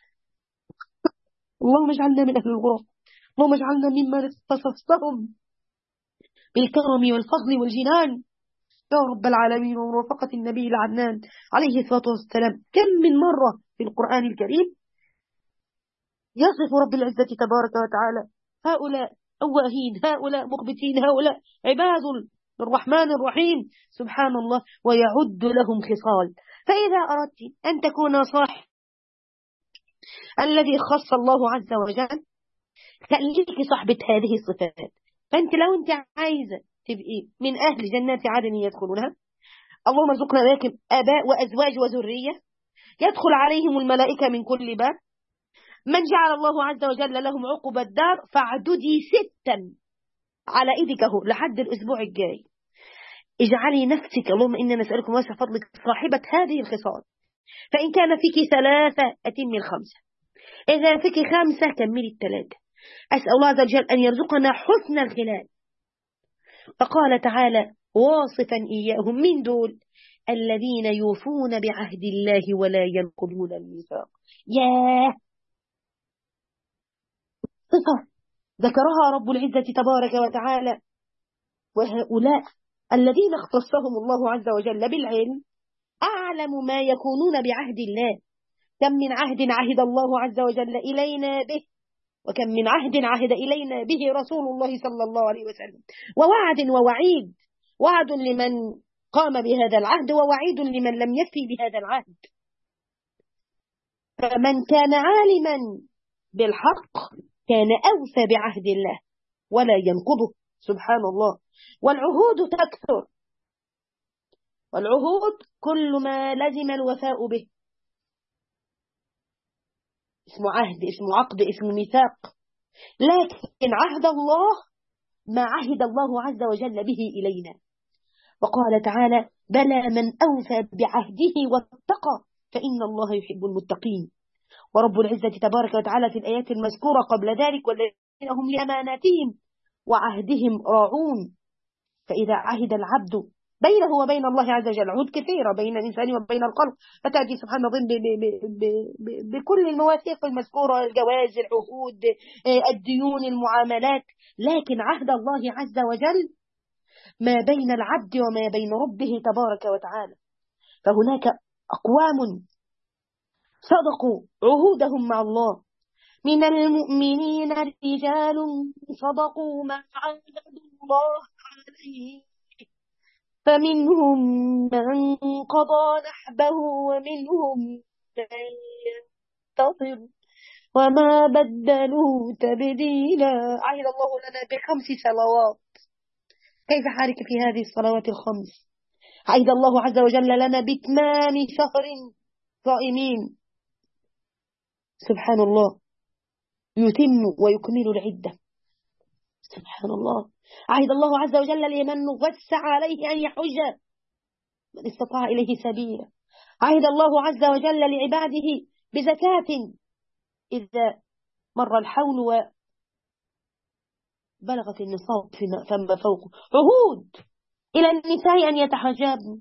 اللهم اجعلنا من أهل الغرف اللهم اجعلنا ممن اختصصتهم بالكرم والفضل والجنان يا رب العالمين ومرافقة النبي العدنان عليه الصلاة والسلام. كم من مرة في القرآن الكريم يصف رب العزة تبارك وتعالى هؤلاء أواهين هؤلاء مخبتين هؤلاء عباد الرحمن الرحيم سبحان الله ويعد لهم خصال. فإذا أردت أن تكون صاحب الذي خص الله عز وجل خليك صاحبة هذه الصفات. فأنت لو أنت عايزة تبقي من أهل جنات عدن يدخلونها اللهم ارزقنا ذاك آباء وأزواج وذرية يدخل عليهم الملائكة من كل باب من جعل الله عز وجل لهم عقب الدار فاعددي ستا على إيدك اهو لحد الأسبوع الجاي. اجعلي نفسك اللهم إنا نسألكم واسع فضلك صاحبة هذه الخصال. فإن كان فيك ثلاثة أتم الخمسة إذا فيك خمسة كملي الثلاثة. أسأل الله عز وجل أن يرزقنا حسن الخلال. فقال تعالى واصفا إياهم من دول الذين يوفون بعهد الله ولا ينقضون الميثاق. ياه صفة ذكرها رب العزة تبارك وتعالى. وهؤلاء الذين اختصهم الله عز وجل بالعلم أعلم ما يكونون بعهد الله. كم من عهد عهد الله عز وجل إلينا به وكم من عهد عهد إلينا به رسول الله صلى الله عليه وسلم ووعد ووعيد. وعد لمن قام بهذا العهد ووعيد لمن لم يفي بهذا العهد. فمن كان عالما بالحق كان أوفى بعهد الله ولا ينقضه سبحان الله. والعهود تكثر والعهود كل ما لزم الوفاء به اسمه عهد اسمه عقد اسمه ميثاق. لكن عهد الله ما عهد الله عز وجل به إلينا. وقال تعالى بلى من أوفى بعهده واتقى فإن الله يحب المتقين. ورب العزة تبارك وتعالى في الآيات المذكورة قبل ذلك والذين هم لأماناتهم وعهدهم راعون. فإذا عهد العبد بينه وبين الله عز وجل عهود كثيرة بين الإنسان وبين الخلق فتأتي سبحان الله بكل المواثيق المذكورة الجواز العهود الديون المعاملات. لكن عهد الله عز وجل ما بين العبد وما بين ربه تبارك وتعالى. فهناك أقوام صدقوا عهودهم مع الله. من المؤمنين رجال صدقوا ما عاهدوا الله عليه، فمنهم من قضى نحبه ومنهم من ينتظر وما بدلوا تبديلا. عهد الله لنا بخمس صلوات، كيف حالك في هذه الصلوات الخمس؟ عهد الله عز وجل لنا بإتمام شهر صائمين، سبحان الله، يتم ويكمل العدة، سبحان الله. عهد الله عز وجل لمن وسع عليه أن يحج من استطاع إليه سبيلا. عهد الله عز وجل لعباده بزكاة إذا مر الحول وبلغت النصاب فما فوقه. عهود إلى النساء أن يتحجبن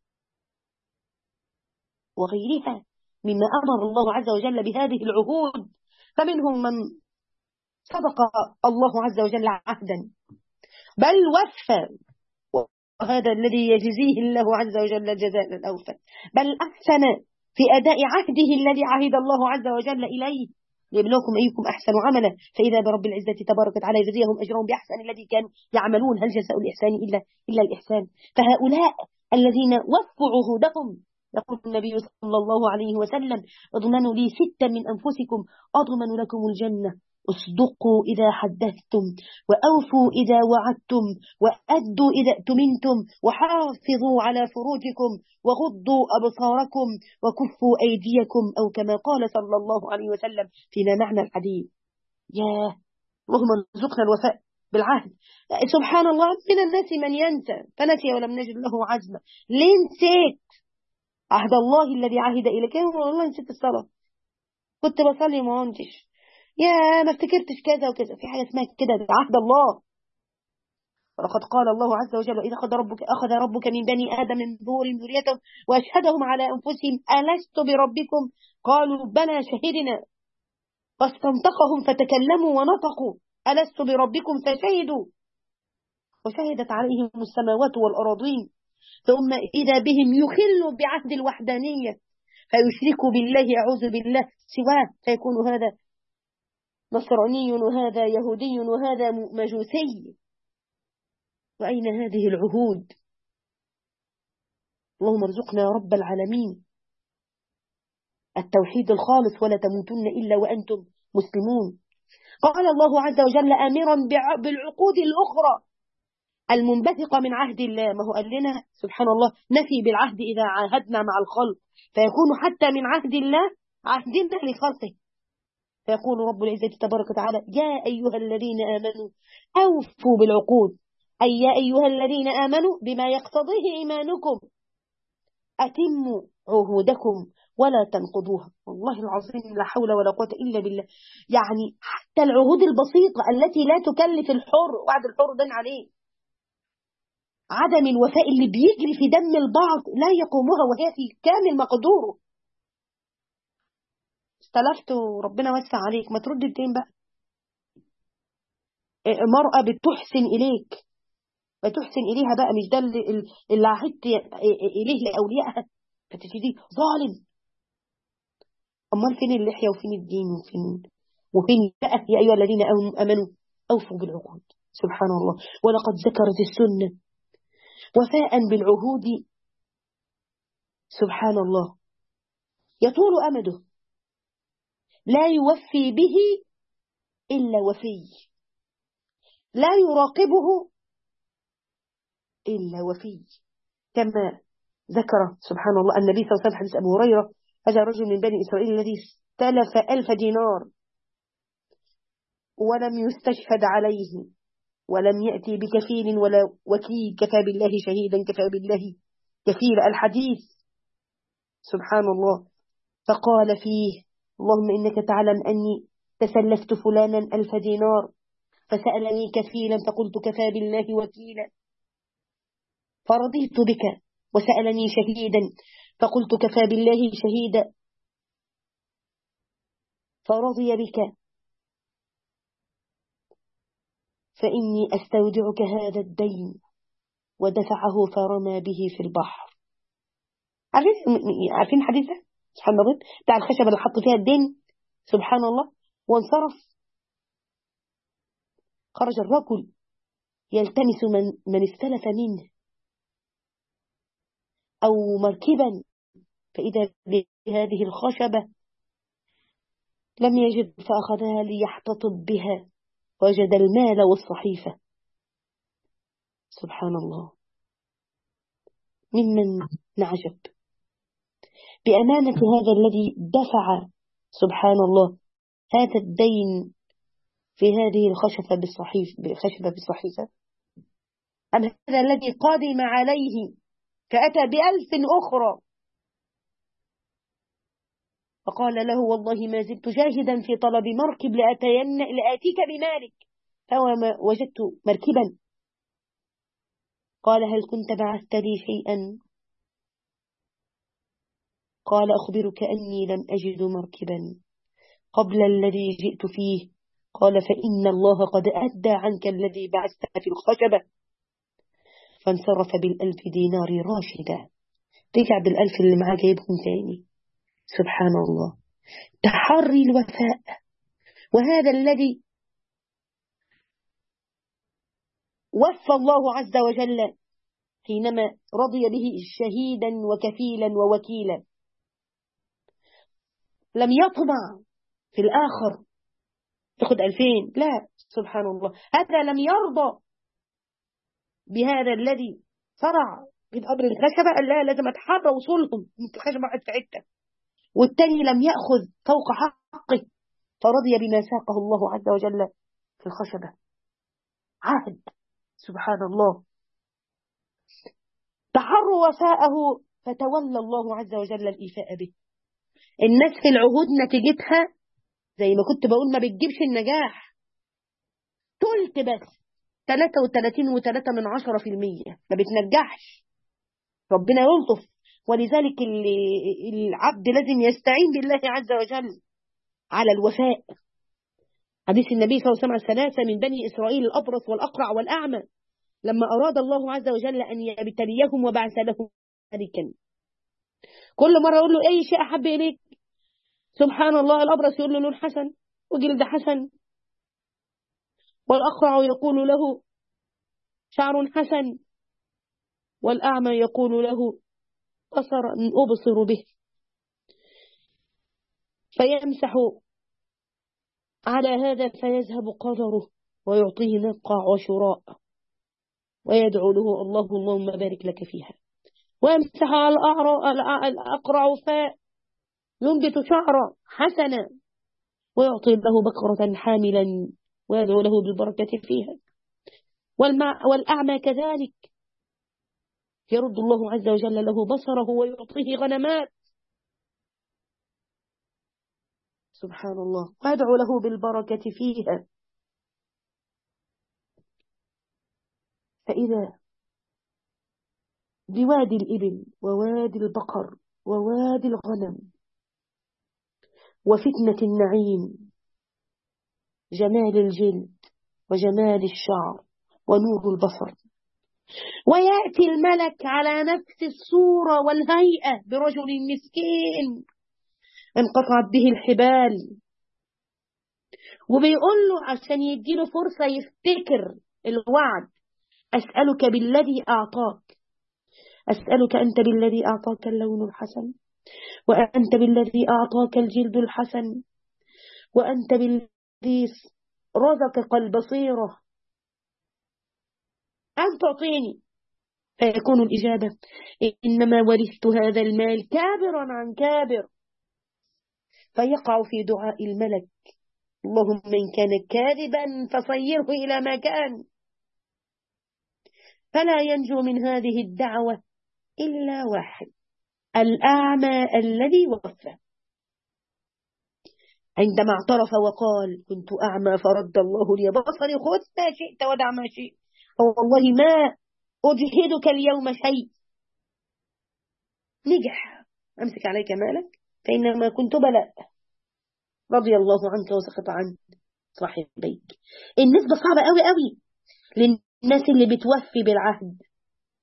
وغيرها مما أمر الله عز وجل بهذه العهود. فمنهم من صدق الله عز وجل عهدا بل وفى، وهذا الذي يجزيه الله عز وجل الجزاء الأوفى، بل أحسن في أداء عهده الذي عهد الله عز وجل إليه ليبلوكم أيكم أحسن عملا، فإذا برب العزة تبارك وتعالى يجزيهم أجرهم بأحسن الذي كانوا يعملون، هل جزاء الإحسان إلا إلا الإحسان. فهؤلاء الذين وفوا عهودهم، يقول النبي صلى الله عليه وسلم: اضمنوا لي ستا من أنفسكم أضمن لكم الجنة، اصدقوا إذا حدثتم، وأوفوا إذا وعدتم، وأدوا إذا اؤتمنتم، وحافظوا على فروجكم، وغضوا أبصاركم، وكفوا أيديكم، أو كما قال صلى الله عليه وسلم فيما معنى الحديث. يا اللهم ارزقنا الوفاء بالعهد. سبحان الله، من الناس من ينسى فنسي ولم نجد له عزما. ليه نسيت عهد الله الذي عهد إليك؟ والله نسيت الصلاة، كنت بصلي ما كنتش، يا ما افتكرتش كذا وكذا. في حاجة اسمها كده، ده عهد الله. ولقد قال الله عز وجل: إذا أخذ ربك أخذ ربك من بني آدم من ظهورهم ذريتهم وأشهدهم على أنفسهم ألست بربكم قالوا بلى شهدنا، فاستنطقهم فتكلموا ونطقوا ألست بربكم فشهدوا، وشهدت عليهم السماوات والأراضين، ثم إذا بهم يخلوا بعهد الوحدانية فيشركوا بالله أعوذ بالله سواه، فيكون هذا نصراني وهذا يهودي وهذا مجوسي. وأين هذه العهود؟ اللهم ارزقنا يا رب العالمين التوحيد الخالص، ولا تموتن إلا وأنتم مسلمون. قال الله عز وجل آمرا بالعقود الأخرى المنبثقة من عهد الله. ما هو قال لنا سبحان الله نفي بالعهد إذا عاهدنا مع الخلق، فيكون حتى من عهد الله عهدنا لخلقه. فيقول رب العزة تبارك وتعالى: يا أيها الذين آمنوا أوفوا بالعقود، أي يا أيها الذين آمنوا بما يقتضيه إيمانكم أتموا عهودكم ولا تنقضوها. والله العظيم لا حول ولا قوة إلا بالله. يعني حتى العهود البسيطة التي لا تكلف الحر، وعد الحر دين عليه، عدم الوفاء اللي بيجري في دم البعض لا يقومها وهي في كامل مقدوره. استلفت وربنا وسع عليك، ما ترد الدين بقى. مرأة بتحسن إليك، بتحسن إليها بقى، مش ده اللي عهدت إليه لأوليائها، فتجدي ظالم. أمال فين اللحية وفين الدين وفين وفين بقى يا أيها الذين آمنوا أوفوا بالعقود؟ سبحان الله. ولقد ذكرت السنة وفاء بالعهود، سبحان الله، يطول أمده لا يوفي به إلا وفي، لا يراقبه إلا وفي. كما ذكر سبحان الله النبي صلى الله عليه وسلم حديث أبو هريرة: هذا رجل من بني إسرائيل الذي استلف ألف دينار ولم يستشهد عليه ولم يأتي بكفيل ولا وكيل، كفى بالله شهيدا كفى بالله كفيل، الحديث سبحان الله. فقال فيه: اللهم إنك تعلم أني تسلفت فلانا ألف دينار فسألني كفيلا فقلت كفى بالله وكيلا، فرضيت بك، وسألني شهيدا فقلت كفى بالله شهيدا، فرضي بك، فإني أستودعك هذا الدين ودفعه فرمى به في البحر. عارفين عارفين حديث ده سبحان الله بتاع الخشبة اللي حط فيها الدين سبحان الله، وانصرف. خرج الرجل يلتمس من, من استلف منه أو مركبا، فإذا بهذه الخشبة لم يجد فأخذها ليحتطب بها، وجد المال والصحيفة. سبحان الله، ممن نعجب بأمانة هذا الذي دفع سبحان الله هذا الدين في هذه الخشبة بالصحيف بخشبة بالصحيفة، أم هذا الذي قادم عليه فأتى بألف أخرى فقال له والله ما زلت جاهدا في طلب مركب لأتين لآتيك بمالك، فما وجدت مركبا. قال هل كنت بعثت لي شيئا؟ قال أخبرك أني لم أجد مركبا قبل الذي جئت فيه. قال فإن الله قد أدى عنك الذي بعثت في الخشبة. فانصرف بالألف دينار راشدا، رجع بالألف اللي معاه جايبهم تاني. سبحان الله، تحري الوفاء. وهذا الذي وفى الله عز وجل حينما رضي به شهيدا وكفيلا ووكيلا، لم يطمع في الآخر تاخد ألفين، لا سبحان الله، هذا لم يرضى بهذا الذي صرع بالأمر الخشبة، قال لا لازم أتحرى وصولهم من الخشبة واحد في عدة، والتاني لم يأخذ فوق حقه فرضي بما ساقه الله عز وجل في الخشبة. عهد سبحان الله، تحروا وفاءه فتولى الله عز وجل الإيفاء به. الناس في العهود نتيجتها زي ما كنت بقول ما بتجيبش النجاح، تلت بس ثلاثة وثلاثين وثلاثة من عشرة في المية ما بتنجحش. ربنا يلطف، ولذلك العبد لازم يستعين بالله عز وجل على الوفاء. حديث النبي صلى الله عليه وسلم الثلاثة من بني إسرائيل الأبرص والأقرع والأعمى لما أراد الله عز وجل أن يبتليهم وبعث لهم ملكا، كل مرة يقول له أي شيء أحب إليك؟ سبحان الله، الأبرص يقول له لون حسن وجلد حسن، والأقرع يقول له شعر حسن، والأعمى يقول له بصر أبصر به. فيمسح على هذا فيذهب قدره ويعطيه نقع وشراء ويدعو له الله اللهم بارك لك فيها. ويمسح على الأقرع فينبت شعرا حسنا ويعطي له بقرة حاملا ويدعو له بالبركة فيها. والأعمى كذلك يرد الله عز وجل له بصره ويعطيه غنمات سبحان الله ويدعو له بالبركة فيها. فإذا بوادي الإبل ووادي البقر ووادي الغنم وفتنة النعيم، جمال الجلد وجمال الشعر ونور البصر، ويأتي الملك على نفس الصورة والهيئة برجل مسكين انقطعت به الحبال، وبيقول له عشان يديله فرصة يفتكر الوعد أسألك بالذي أعطاك، أسألك أنت بالذي أعطاك اللون الحسن، وأنت بالذي أعطاك الجلد الحسن، وأنت بالذي رزقك البصيرة أن تعطيني. فيكون الإجابة إنما ورثت هذا المال كابرا عن كابر، فيقع في دعاء الملك اللهم إن كان كاذبا فصيره إلى ما كان. فلا ينجو من هذه الدعوة إلا واحد، الأعمى الذي وفى. عندما اعترف وقال كنت أعمى فرد الله لي بصري خذ ما شئت ودع ما شئت، والله ما أجهدك اليوم شيء، نجح. أمسك عليك مالك فإنما كنت بلاء، رضي الله عنك وسخط عن صاحبيك. النسبة صعبة قوي قوي للناس اللي بتوفي بالعهد،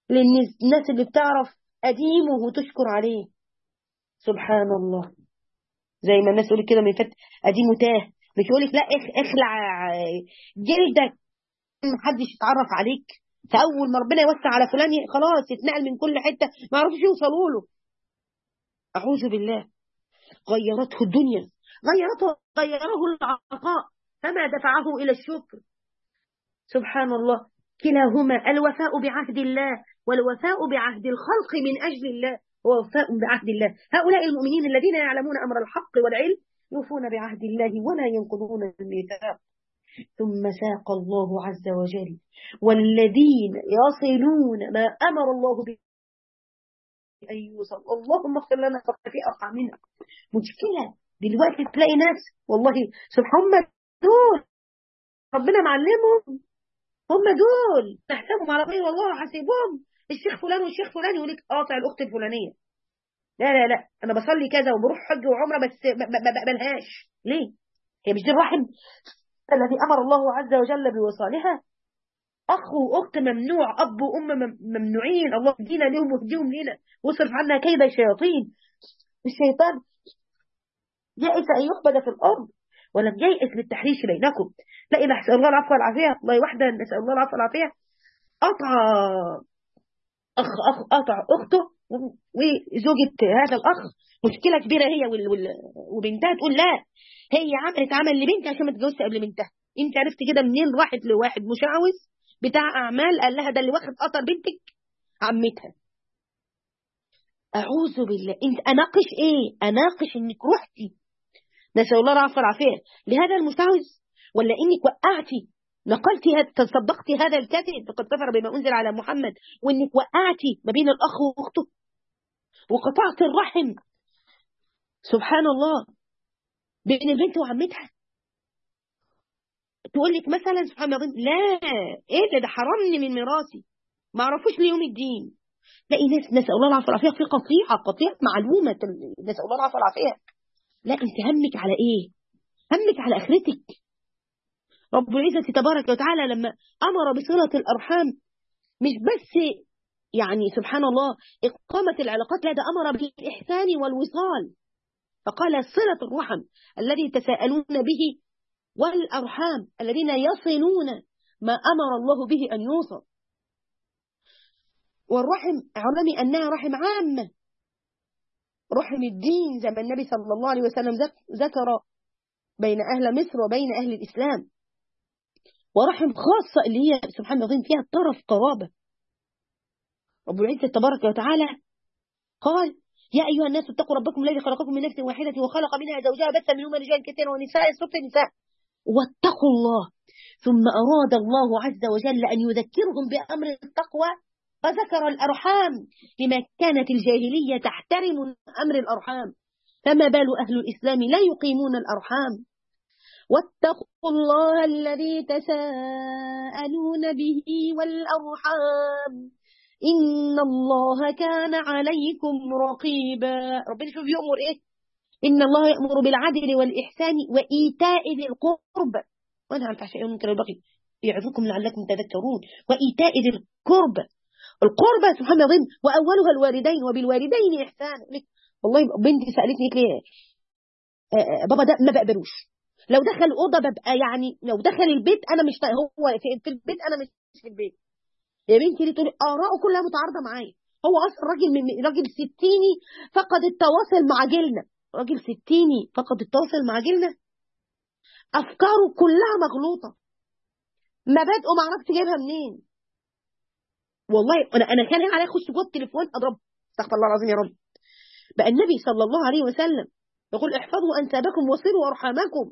لأن الناس اللي بتعرف قديمه وتشكر عليه. سبحان الله. زي ما الناس تقول كده من فات قديمه تاه، مش يقولك لا اخلع جلدك محدش يتعرف عليك، فأول ما ربنا يوسع على فلان خلاص يتنقل من كل حتة ما يعرفوش يوصلوا له. أعوذ بالله. غيرته الدنيا، غيرته غيره العطاء فما دفعه إلى الشكر. سبحان الله. كلاهما الوفاء بعهد الله والوفاء بعهد الخلق من أجل الله هو وفاء بعهد الله. هؤلاء المؤمنين الذين يعلمون أمر الحق والعلم يوفون بعهد الله ولا ينقضون الميثاق. ثم ساق الله عز وجل والذين يصلون ما أمر الله به أن يوصل. اللهم اغفر لنا في أرحامنا. مشكلة دلوقتي تلاقي ناس والله سبحان الله دول ربنا معلمهم، هم دول نحسبهم على خير والله حسيبهم. الشيخ فلان والشيخ فلان يقول لك قاطع الأخت الفلانية، لا لا لا أنا بصلي كذا وبروح حج وعمرة بس ما بقبلهاش. ليه؟ هي مش دي الرحم الذي أمر الله عز وجل بوصالها؟ أخ وأخت ممنوع، أب وأم ممنوعين. الله يهدينا لهم ويهديهم لنا واصرف عنا كيد الشياطين. الشيطان يائس أن يخبد في الأرض ولم ييأس بالتحريش بينكم. لا إذا نسأل الله العفو والعافية، والله واحدة نسأل الله العفو والعافية قطع أخ أخ قطع أخته وزوجة هذا الأخ مشكلة كبيرة هي وال... وال... وبنتها تقول لا هي عملت عمل لبنتها عشان ما تتجوزش قبل بنتها. انت عرفت كده منين؟ راحت لواحد مشعوذ بتاع أعمال قال لها ده اللي واخد قطر بنتك عمتها. أعوذ بالله. انت أناقش ايه؟ أناقش انك رحتي نسأل الله العفو والعافية لهذا المشعوذ، ولا انك وقعتي نقلتي تصدقتي هذا الكذب فقد كفر بما أنزل على محمد، وانك وقعتي ما بين الأخ وأخته وقطعت الرحم سبحان الله بين البنت وعمتها. تقول لك مثلا سبحان الله لا ايه ده ده حرمني من ميراثي ما اعرفوش ليوم الدين. تلاقي ناس نسأل الله العفو والعافية في قطيعة قطيعة معلومة نسأل الله العفو والعافية. لا انت همك على ايه؟ همك على اخرتك. رب العزة تبارك وتعالى لما امر بصلة الارحام مش بس يعني سبحان الله اقامة العلاقات، لا ده امر بالاحسان والوصال، فقال صلة الرحم الذي تساءلون به والأرحام الذين يصلون ما أمر الله به أن يوصل. والرحم علمي أنها رحم عامة، رحم الدين زي ما النبي صلى الله عليه وسلم ذكر بين أهل مصر وبين أهل الإسلام، ورحم خاصة اللي هي سبحان الله فيها طرف قرابة. رب العزة تبارك وتعالى قال يا أيها الناس اتقوا ربكم الذي خلقكم من نفس واحدة وخلق منها زوجها بث منهما رجالا كثيرا ونساء سورة النساء واتقوا الله. ثم أراد الله عز وجل أن يذكرهم بأمر التقوى فذكر الأرحام لما كانت الجاهلية تحترم أمر الأرحام، فما بال أهل الإسلام لا يقيمون الأرحام. واتقوا الله الذي تساءلون به والأرحام إن الله كان عليكم رقيبا. ربنا شوف يأمر إيه؟ إن الله يأمر بالعدل والإحسان وإيتاء ذي القربى وينهى عن الفحشاء والمنكر والبغي يعظكم لعلكم تذكرون. وإيتاء ذي القربى، القربى سبحان الله وأولها الوالدين وبالوالدين إحسانا. والله بنتي سألتني ليه بابا ده ما بقبلوش، لو دخل الأوضة ببقى يعني لو دخل البيت أنا مش هو في البيت أنا مش في البيت. يا بنتي دي تقول آراءه كلها متعارضة معايا. هو أصلا راجل من راجل ستيني فقد التواصل مع جيلنا، راجل ستيني فقد التواصل مع جيلنا، أفكاره كلها مغلوطة، مبادئه ما عرفت جايبها منين. والله أنا أنا كان علي أخش جوه التليفون أضرب استغفر الله العظيم يا رب. بقى النبي صلى الله عليه وسلم يقول احفظوا أنسابكم وصلوا أرحامكم،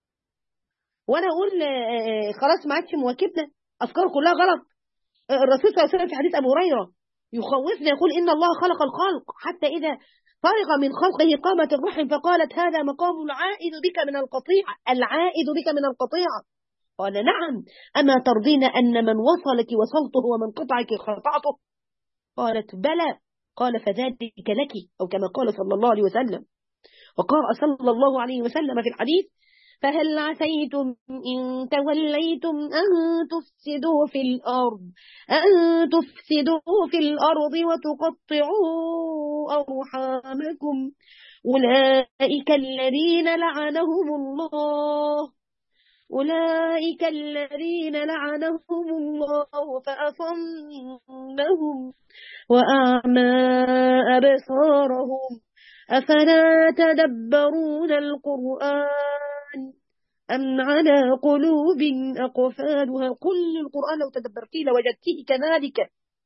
وأنا أقول خلاص ما عادش مواكبنا، أفكاره كلها غلط. الرسول صلى الله عليه وسلم في حديث أبو هريرة يخوفنا يقول إن الله خلق الخلق حتى إذا فرغ من خلقه قامت الرحم فقالت هذا مقام العائد بك من القطيعة، العائد بك من القطيعة. قال نعم أما ترضين أن من وصلك وصلته ومن قطعك قطعته؟ قالت بلى. قال فذلك لك، أو كما قال صلى الله عليه وسلم. وقال صلى الله عليه وسلم في الحديث فهل عسيتم إن توليتم أن تفسدوا في الأرض أن تفسدوا في الأرض وتقطعوا أرحامكم أولئك الذين لعنهم الله أولئك الذين لعنهم الله فأصمهم وأعمى أبصارهم أفلا تدبرون القرآن أم على قلوب أقفالها كل القرآن لو تدبرتيه لوجدتيه كذلك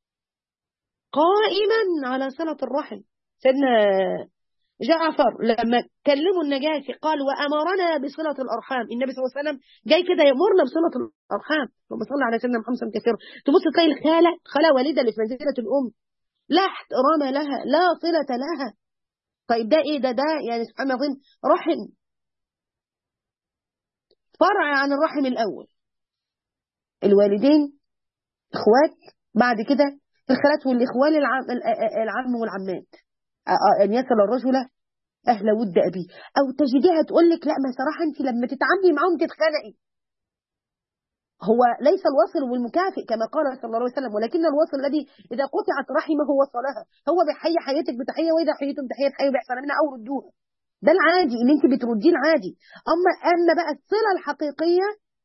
قائما على صلة الرحم. سيدنا جعفر لما كلموا النجاشي قال وأمرنا بصلة الأرحام. النبي صلى الله عليه وسلم جاي كده يأمرنا بصلة الأرحام. لما صلى على سيدنا محمد كثير تبص تلاقي الخالة خالة والدة اللي في منزلة الأم لا احترام لها لا صلة لها. طيب ده ايه ده ده يعني سبحان الله رحم فرع عن الرحم الأول الوالدين اخوات بعد كده الخالات والإخوال العم, العم والعمات أن يصل الرجل أهل ود أبيه أو تجديها تقول لك لا ما صراحة أنت لما تتعاملي معهم تتخانقي. هو ليس الواصل والمكافئ كما قال صلى الله عليه وسلم ولكن الواصل الذي إذا قطعت رحمه وصلها هو بيحيي حياتك بتحية وإذا حييتم تحية حي بيحصل منها أو ردوها. ده العادي اللي أنت بترديه العادي. أما أن بقى الصلة الحقيقية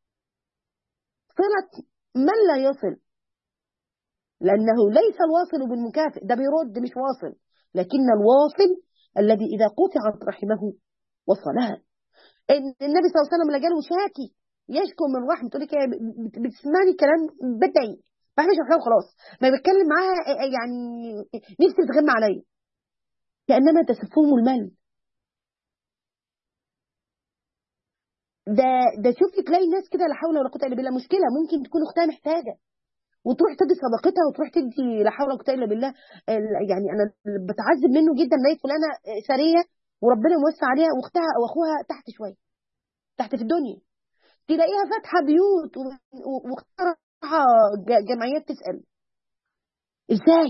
صلة من لا يصل لأنه ليس الواصل بالمكافئ ده بيرد مش واصل لكن الواصل الذي إذا قطعت رحمه وصلها. النبي صلى الله عليه وسلم لما جاله شاكي يشكو من رحمه تقول لك بتسمعني كلام بدعي ما احنا شغال خلاص ما بتكلم معاها يعني نفسي تغمى عليا كأنما تسفهم المال. ده ده شوفي تلاقي ناس كده لا حول ولا قوه الا بالله مشكله ممكن تكون اختها محتاجه وتروح تدي صداقتها وتروح تدي لا حول ولا قوه الا بالله. يعني انا بتعذب منه جدا لقيت فلانه سريه وربنا موسع عليها واختها او اخوها تحت شويه تحت في الدنيا تلاقيها فاتحه بيوت واختها جمعيات تسال ازاي.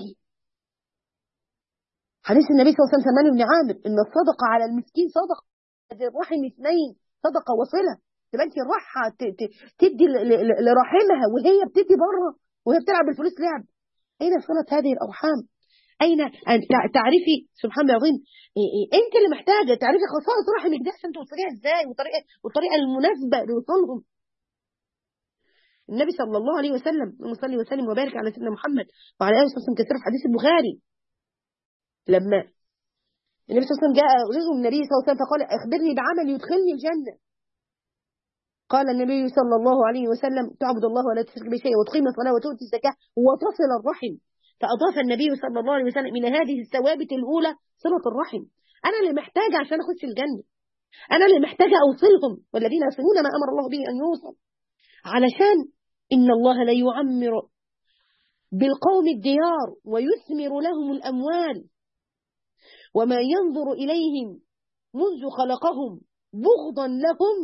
حديث النبي صلى الله عليه وسلم سلمان بن عامر ان الصدقه على المسكين صدقه الرحم اثنين صدقه وصله. تبقى انت رايحه تدي لرحمها وهي بتدي بره وهي بتلعب بالفلوس لعب. اين صله هذه الارحام؟ اين تعرفي سبحان الله العظيم انت اللي محتاجه تعرفي خصائص رحمك دي عشان توصليها ازاي والطريقه والطريقه المناسبه لوصولهم. النبي صلى الله عليه وسلم صلى وسلم وبارك على سيدنا محمد وعلى اله وصحبه كثير في حديث البخاري لما النبي صلى الله عليه وسلم جاء رجل من النبي صلى الله عليه وسلم فقال اخبرني بعمل يدخلني الجنه. قال النبي صلى الله عليه وسلم تعبد الله ولا تشرك به شيئا وتقيم الصلاه وتؤتي الزكاه وتصل الرحم. فأضاف النبي صلى الله عليه وسلم من هذه الثوابت الأولى صلة الرحم. أنا اللي محتاجة عشان أخش الجنة أنا اللي محتاجة أوصلهم والذين يصلون ما أمر الله به أن يوصل علشان إن الله لا يعمر بالقوم الديار ويثمر لهم الأموال وما ينظر إليهم منذ خلقهم بغضا لهم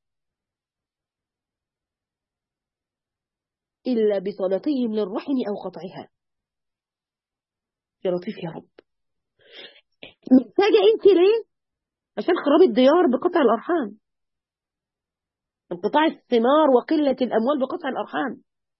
إلا بصلتهم للرحم أو قطعها. يا لطيف يا رب محتاجة أنت ليه؟ عشان خراب الديار بقطع الأرحام انقطاع الثمار وقلة الأموال بقطع الأرحام.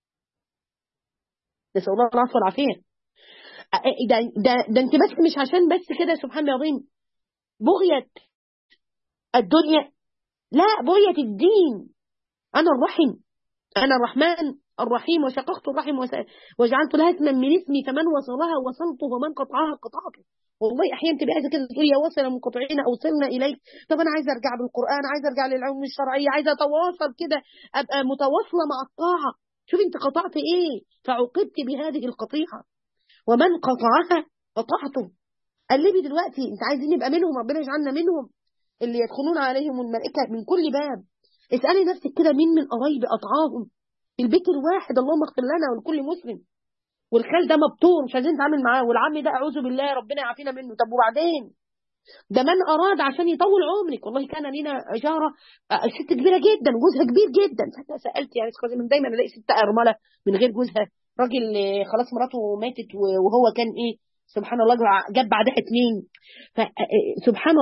نسأل الله العفو والعافية. ده, ده, ده أنت بس مش عشان بس كده سبحان الله العظيم بغية الدنيا لا بغية الدين. أنا الرحم أنا الرحمن الرحيم وشققت الرحم وجعلت لها اسما من اسمي فمن وصلها وصلته ومن قطعها قطعته. والله احيانا تبقى عايزه كده تقول يا وصل منقطعين اوصلنا اليك. طب انا عايزه ارجع بالقران عايزه ارجع للعلوم الشرعيه عايزه اتواصل كده ابقى متواصله مع الطاعه. شوف انت قطعت ايه فعوقبت بهذه القطيعه ومن قطعها قطعته. قلبي دلوقتي انت عايزين نبقى منهم ربنا يجعلنا منهم اللي يدخلون عليهم الملائكه من كل باب. اسالي نفسك كده مين من قرايب قطعاهم في البيت الواحد اللهم اغفر لنا ولكل مسلم. والخال ده مبتور مش عايزين نتعامل معاه والعم ده اعوذ بالله ربنا يعافينا منه. طب وبعدين ده من اراد عشان يطول عمرك. والله كان لنا جاره ست كبيره جدا وجوزها كبير جدا سالت يعني من دايما الاقي ست ارمله من غير جوزها راجل خلاص مراته ماتت وهو كان ايه سبحان الله جاب بعدها اتنين. فسبحان الله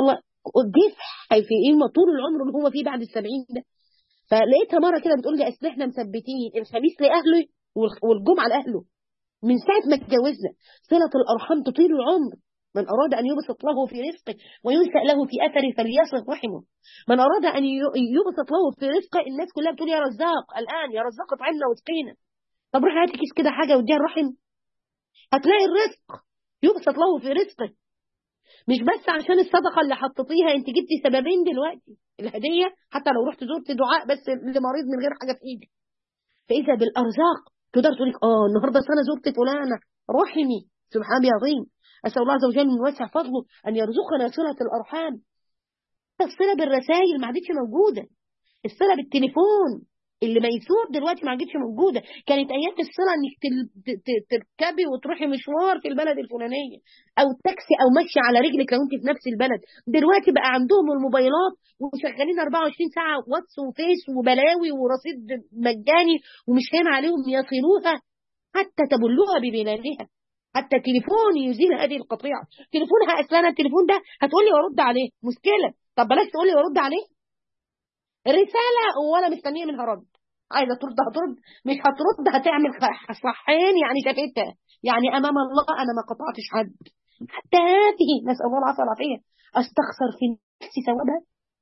جفح في ايه طول العمر اللي هو فيه بعد السبعين ده. فلقيتها مره كده بتقول لي اصل احنا مثبتين الخميس لاهله والجمعه لاهله من ساعه ما اتجوزنا. صله الارحام تطيل العمر. من اراد ان يبسط له في رزقه وينسأ له في اثره فليصل رحمه. من اراد ان يبسط له في رزقه، الناس كلها بتقول يا رزاق الان، يا رزاق اطعمنا واسقينا. طب روح هاتي كيس كده حاجه واديها الرحم، هتلاقي الرزق يبسط له في رزقه. مش بس عشان الصدقه اللي حطيتيها، انت جبتي سببين دلوقتي. الهديه حتى لو رحت زرت دعاء بس لمريض من غير حاجه في ايدك. فاذا بالارزاق تقدر تقول لك اه النهارده انا زرت فلانه رحمي. سبحان الله عظيم. اسال الله عز وجل من واسع فضله ان يرزقنا صله الارحام. الصله بالرسائل ما عادتش موجوده. الصله بالتليفون اللي ميسور دلوقتي ما عادتش موجوده. كانت ايات الصله انك تركبي وتروحي مشوار في البلد الفلانيه، او تاكسي او ماشيه على رجلك لو انت في نفس البلد. دلوقتي بقى عندهم الموبايلات وشغالين أربعة وعشرين ساعه واتس وفيس وبلاوي ورصيد مجاني، ومش هين عليهم يصلوها حتى تبلوها ببلادها. حتى تليفون يزيل هذه القطيعه. تليفونها اصلا التليفون ده هتقولي وارد عليه مشكله، طب بلاش تقولي وارد عليه. الرسالة ولا مستنية منها رد. عايزة ترد هترد، مش هترد هتعمل صحين يعني شافتها. يعني أمام الله أنا ما قطعتش حد. حتى هذه نسأل الله العافية والعافية أستخسر في نفسي ثوابها.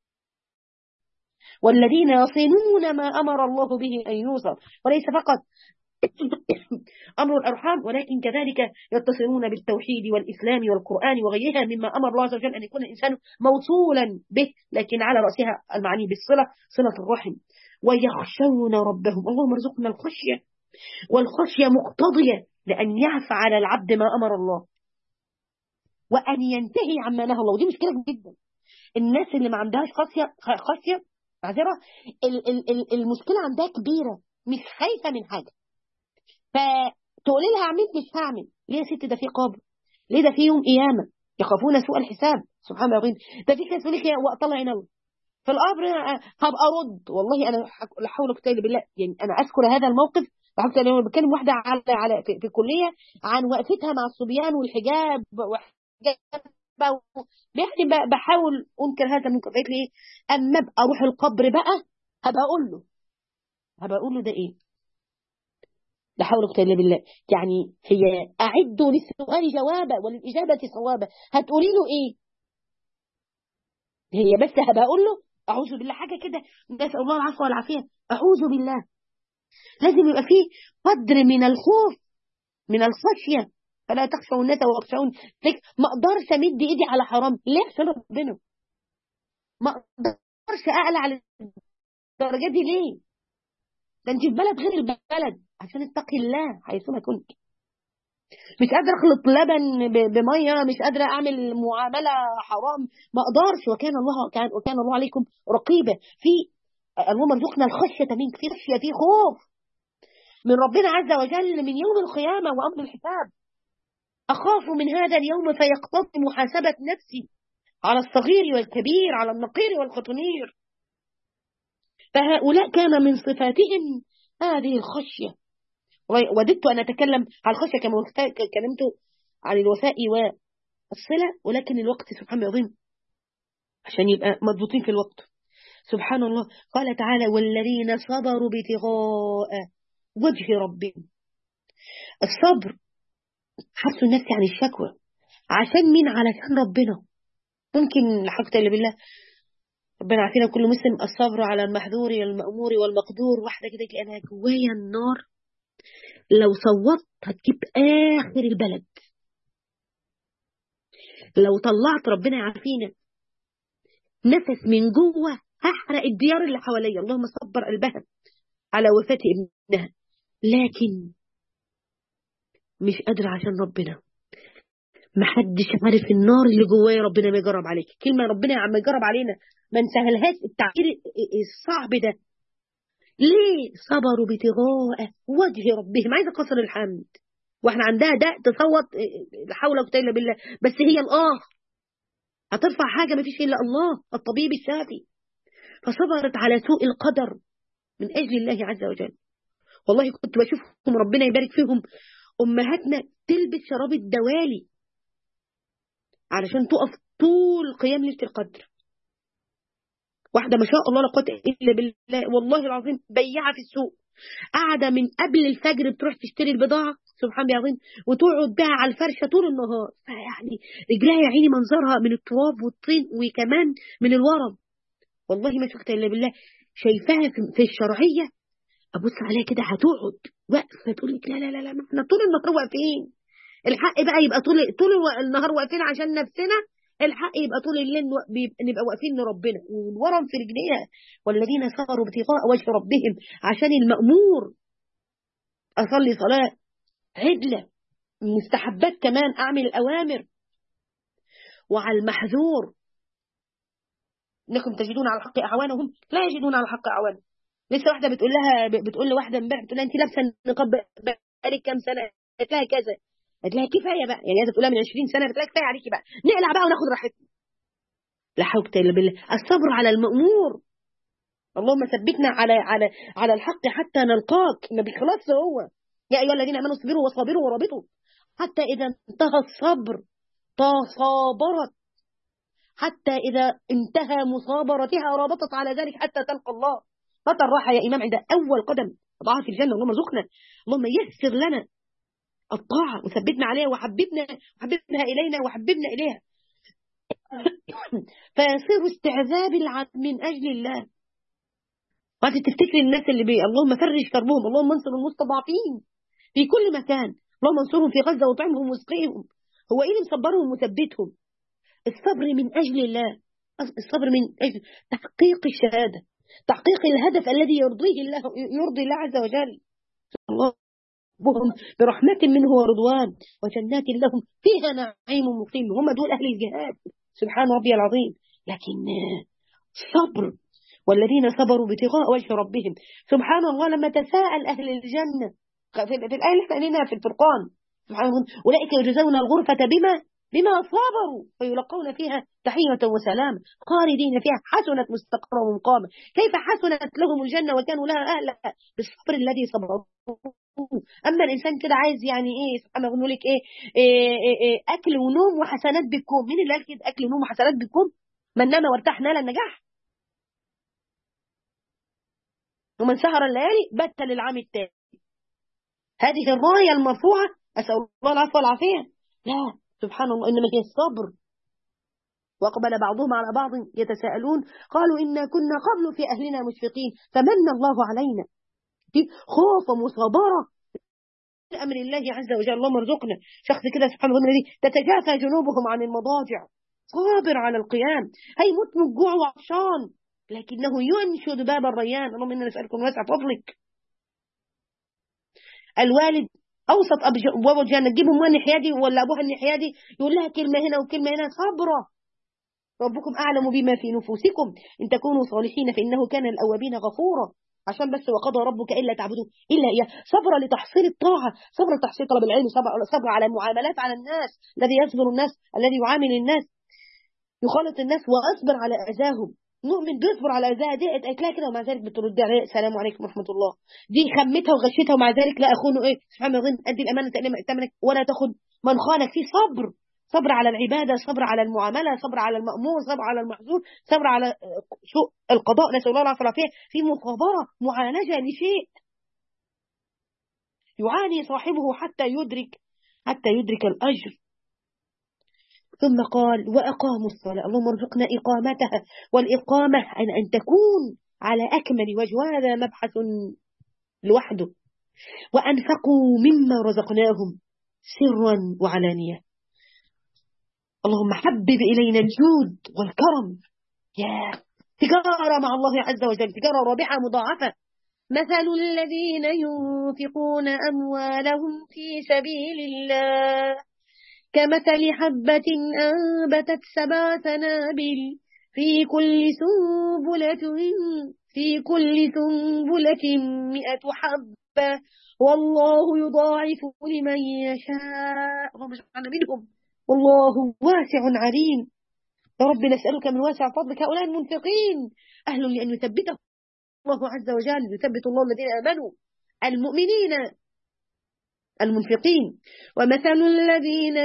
والذين يصلون ما أمر الله به أن يوصل، وليس فقط أمر الأرحام ولكن كذلك يتصلون بالتوحيد والإسلام والقرآن وغيرها مما أمر الله عز وجل أن يكون الإنسان موصولا به، لكن على رأسها المعني بالصلة صلة الرحم. ويخشون ربهم. اللهم ارزقنا الخشية، والخشية مقتضية لأن يفعل العبد ما أمر الله وأن ينتهي عما نهى الله. ودي مشكلة جدا. الناس اللي ما عندهاش خشية خشية معذرة المشكلة عندها كبيرة، مش خايفة من حاجة، فتقولي لها اعمل مش هعمل. ليه يا ست؟ ده في قبر، ليه ده في يوم قيامه يخافون سوء الحساب. سبحان الله العظيم. ده في ناس تقول لك وقت طلع ينور في القبر هبقى ارد. والله انا لا حول ولا قوه الا بالله. يعني انا اذكر هذا الموقف. بحكي انا بتكلم واحده على على في, في الكليه عن وقفتها مع الصبيان والحجاب وحجاب يعني بحاول انكر هذا المنكر. قالت لي اما ابقى اروح القبر بقى هبقى اقول له هبقى اقول له ده ايه. لا حول ولا قوة إلا بالله. يعني هي أعدوا للسؤال جوابا وللإجابة صوابا. هتقولي له إيه؟ هي بس هبقى أقول له أعوذ بالله حاجة كده. نسأل الله العفو والعافية. أعوذ بالله. لازم يبقى فيه قدر من الخوف من الخشية. فلا تخشوا الناس واخشون. ما أقدرش أمد إيدي على حرام. ليه؟ عشان ربنا. ما أقدرش أعلى على الدرجة دي. ليه؟ ده أنت في بلد غير البلد عشان اتقي الله حيثما كنت. مش قادرة أخلط لبن بمية، مش قادرة أعمل معاملة حرام، ما أقدرش. وكان الله كان وكان الله عليكم رقيبا. في اللهم ارزقنا الخشية منك. في خشية، في خوف من ربنا عز وجل من يوم القيامة وأمر الحساب. أخاف من هذا اليوم فيقتضي محاسبة نفسي على الصغير والكبير، على النقير والقطمير. فهؤلاء كان من صفاتهم هذه الخشية. وددت أن أتكلم عن الخشية كما كلمت عن الوفاء والصلة، ولكن الوقت سبحان الله عظيم عشان يبقى مضبوطين في الوقت. سبحان الله. قال تعالى والذين صبروا ابتغاء وجه ربهم. الصبر حبس النفس عن الشكوى. عشان مين؟ علشان ربنا. ممكن حقت إلا بالله ربنا عافينا كل مسلم. الصبر على المحذور والمأمور والمقدور. واحدة كده أنا جوايا النار لو صوت هتجيب آخر البلد. لو طلعت ربنا يعافينا نفس من جوه هحرق الديار اللي حواليا. اللهم صبر قلبها على وفاة ابنها، لكن مش قادرة عشان ربنا. محدش عارف النار اللي جوايا ربنا ما يجرب عليك. كلمة ربنا عم يجرب علينا ما نسهلهاش. التعبير الصعب ده ليه؟ صبروا ابتغاء وجه ربهم. عايزة قصر الحمد واحنا عندها ده تصوت لا حول ولا قوة الا بالله. بس هي الآه هترفع حاجة ما فيش إلا الله الطبيب الشافي. فصبرت على سوء القدر من أجل الله عز وجل. والله كنت بشوفهم ربنا يبارك فيهم أمهاتنا تلبس شراب الدوالي علشان تقف طول قيام ليلة القدر. واحدة ما شاء الله لا قوة إلا بالله والله العظيم بياعة في السوق، قاعدة من قبل الفجر بتروح تشتري البضاعة سبحان الله العظيم وتقعد بها على الفرشة طول النهار، فيعني رجلها يا عيني منظرها من التراب والطين وكمان من الورم. والله ما شفت إلا بالله، شايفاها في الشرعية أبص عليها كده هتقعد واقفة تقول لك لا لا لا لا احنا طول النهار واقفين. الحق بقى يبقى طول طول النهار واقفين عشان نفسنا، الحق يبقى طول الليل نبقى واقفين لربنا. والورم في رجليها والذين صبروا ابتغاء وجه ربهم، عشان المأمور أصلي صلاة عدلة، مستحبات كمان أعمل الأوامر، وعلى المحذور إنكم تجدون على الحق أعوانهم لا يجدون على الحق أعوانهم. لسه واحدة بتقول لها بتقول لواحدة امبارح بتقول لها أنت لابسة النقاب بقالك كام سنة؟ قالت لها كذا. قالت لها كفاية بقى، يعني هي بتقولها من عشرين سنة، قالت لها كفاية عليكي بقى، نقلع بقى وناخد راحتنا. لا حول إلا بالله. الصبر على المأمور، اللهم ثبتنا على على على الحق حتى نلقاك. ما بيخلصش هو، يا أيها الذين آمنوا اصبروا وصابروا ورابطوا حتى إذا انتهى الصبر تصابرت، حتى إذا انتهى مصابرتها رابطت على ذلك حتى تلقى الله. متى الراحة يا إمام؟ عند أول قدم ضعها في الجنة. اللهم ارزقنا، اللهم يسر لنا الطاعة وثبتنا عليها وحببنا وحببنا إلينا وحببنا إليها فيصير استعذاب العبد من أجل الله. وأنت تفتكري الناس اللي بي اللهم فرج كربهم، اللهم انصر المستضعفين في كل مكان، اللهم انصرهم في غزة وطعمهم واسقيهم. هو إيه اللي مصبرهم وثبتهم؟ الصبر من أجل الله، الصبر من أجل تحقيق الشهادة، تحقيق الهدف الذي يرضيه الله يرضي الله عز وجل. الله بهم برحمة منه ورضوان وجنات لهم فيها نعيم مقيم. هم دول أهل الجهاد سبحان ربي العظيم. لكن صبر، والذين صبروا ابتغاء وجه ربهم. سبحان الله لما تساءل أهل الجنة في الآية اللي احنا قلناها في الفرقان، سبحان الله أولئك يجزون الغرفة بما بما صبروا فيلقون فيها تحية وسلام خالدين فيها حسنت مستقرا ومقاما. كيف حسنت لهم الجنة وكانوا لها أهلها؟ بالصبر الذي صبروا. أما الإنسان كده عايز يعني إيه سبحان الله لك إيه, إيه, إيه, إيه أكل ونوم وحسنات بكم. مين اللي قال كده أكل ونوم وحسنات بكم؟ من نام وارتاح نال النجاح، ومن سهر الليالي بت للعام التالي. هذه الراية المرفوعة، أسأل الله العفو والعافية. لا سبحان الله إنما هي الصبر. وأقبل بعضهم على بعض يتساءلون قالوا إنا كنا قبل في أهلنا مشفقين فمن الله علينا. في خوف ومصابرة أمر الله عز وجل. اللهم ارزقنا شخص كده سبحان الله الذي تتجافى جنوبهم عن المضاجع، صابر على القيام، هيموت من الجوع وعطشان لكنه ينشد باب الريان. اللهم إنا نسألكم واسع فضلك. الوالد أوسط أبواب الجنة، تجيبهم من الناحية دي ولا أبوها الناحية دي، يقول لها كلمة هنا وكلمة هنا، صبرة. ربكم أعلم بما في نفوسكم إن تكونوا صالحين فإنه كان الأوابين غفورا. عشان بس وقضى ربك إلا تعبدوا إلا إياه. صبر لتحصيل الطاعة، صبر لتحصيل طلب العلم، صبر, صبر على المعاملات على الناس، الذي يصبر الناس الذي يعامل الناس يخالط الناس وأصبر على أذاهم. نؤمن بيصبر على أذاها دي اتقلها كده ومع ذلك بترد عليه السلام عليكم ورحمة الله. دي خمتها وغشتها ومع ذلك لا أخونه إيه سبحان الله أدي الأمانة تأمنك ولا تاخد من خانك. في صبر، صبر على العبادة، صبر على المعاملة، صبر على المأمور، صبر على المحظور، صبر على سوء القضاء نسأل الله العافية والعافية. في مصابرة معالجة لشيء يعاني صاحبه حتى يدرك حتى يدرك الأجر. ثم قال وأقاموا الصلاة. اللهم ارزقنا إقامتها، والإقامة أن, أن تكون على أكمل وجه، وهذا مبحث لوحده. وأنفقوا مما رزقناهم سرا وعلانية. اللهم حبب إلينا الجود والكرم. يا تجارة مع الله عز وجل، تجارة رابحة مضاعفة. مثل الذين ينفقون أموالهم في سبيل الله كمثل حبة أنبتت سبع سنابل في كل سنبلة في كل سنبلة مئة حبة والله يضاعف لمن يشاء. اللهم اجعلنا منهم والله واسع عليم. يا رب نسألك من واسع فضلك هؤلاء المنفقين أهل لأن يثبته الله عز وجل، يثبت الله الذين آمنوا المؤمنين المنفقين. ومثل الذين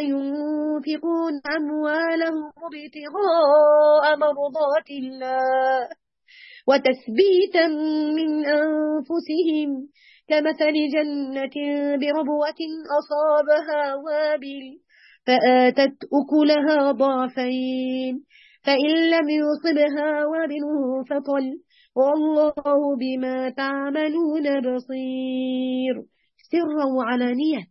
ينفقون أموالهم ابتغاء مرضات الله وتثبيتا من أنفسهم كمثل جنة بربوة أصابها وابل فآتت أكلها ضعفين فإن لم يصبها وابل فطل والله بما تعملون بصير. سرا وعلانية.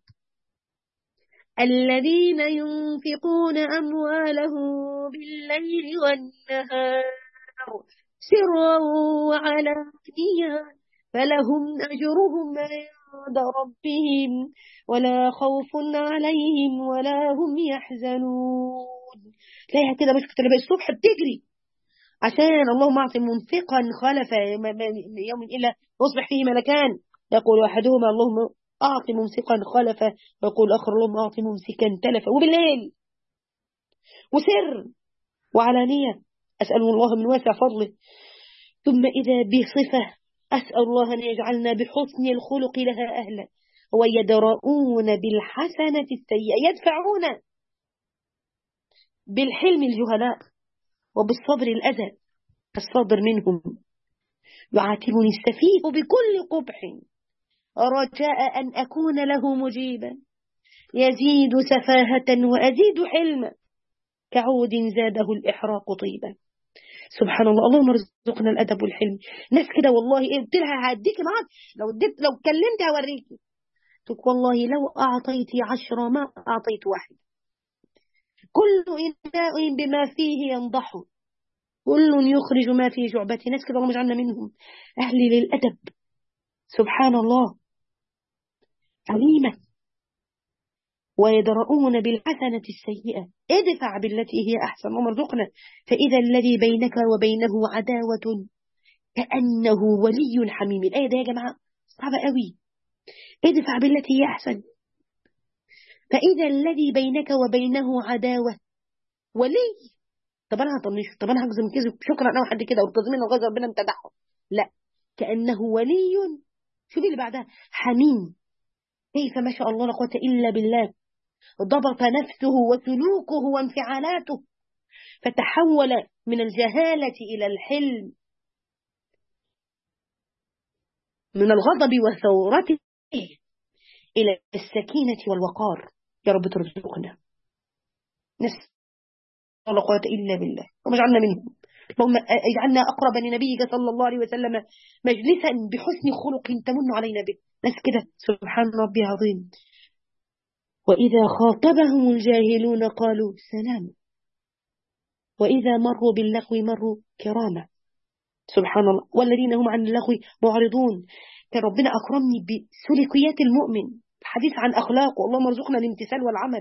الذين ينفقون أموالهم بالليل والنهار سرا وعلانية فلهم أجرهم عند ربهم ولا خوف عليهم ولا هم يحزنون. تلاقيها كده مش كتير الصبح بتجري عشان اللهم أعطي منفقا خلف يوم إلا يصبح فيه ملكان يقول أحدهما اللهم أعطي ممسكا خلفا ويقول آخر اللهم أعطي ممسكا تلفا. وبالليل وسر وعلانية أسأل الله من واسع فضله. ثم إذا بصفة أسأل الله أن يجعلنا بحسن الخلق لها أهلا ويدرؤون بالحسنة السيئة يدفعون بالحلم الجهلاء وبالصبر الأذى الصادر منهم. يعاتبني السفيه بكل قبح رجاء أن أكون له مجيبا يزيد سفاهة وأزيد حلما كعود زاده الإحراق طيبا. سبحان الله. اللهم ارزقنا الأدب والحلم. ناس كده والله إيه قلت لها هديكي معاك لو اديت لو اتكلمت هوريكي تقول والله لو أعطيتي عشرة ما أعطيت واحد. كل إناء بما فيه ينضح كل يخرج ما فيه شعبته. ناس كده اللهم اجعلنا منهم أهل للأدب. سبحان الله. عليمة. ويدرؤون بالحسنة السيئة ادفع بالتي هي أحسن اللهم ارزقنا. فإذا الذي بينك وبينه عداوة كأنه ولي حميم. الآية ده يا جماعة صعبة قوي. ادفع بالتي هي أحسن. فإذا الذي بينك وبينه عداوة ولي. طب أنا هطنشه طب أنا هجزم كذب شكرا أنا حد كده وتظمين الغزة ربنا امتدحه. لا كأنه ولي. شوف اللي بعدها حميم. كيف ما شاء الله لا قوة إلا بالله ضبط نفسه وسلوكه وانفعالاته فتحول من الجهالة إلى الحلم من الغضب وثورته إلى السكينة والوقار. يا رب ترزقنا. نسأل الله قوة إلا بالله وما اجعلنا منهم. اللهم اجعلنا أقرب لنبيك صلى الله عليه وسلم مجلسا بحسن خلق تمن علينا به. ناس كده سبحان ربي عظيم. وإذا خاطبهم الجاهلون قالوا سلام وإذا مروا باللغو مروا كراما. سبحان الله. والذين هم عن اللغو معرضون. كان ربنا أكرمني بسلوكيات المؤمن الحديث عن أخلاقه. اللهم ارزقنا الامتثال والعمل.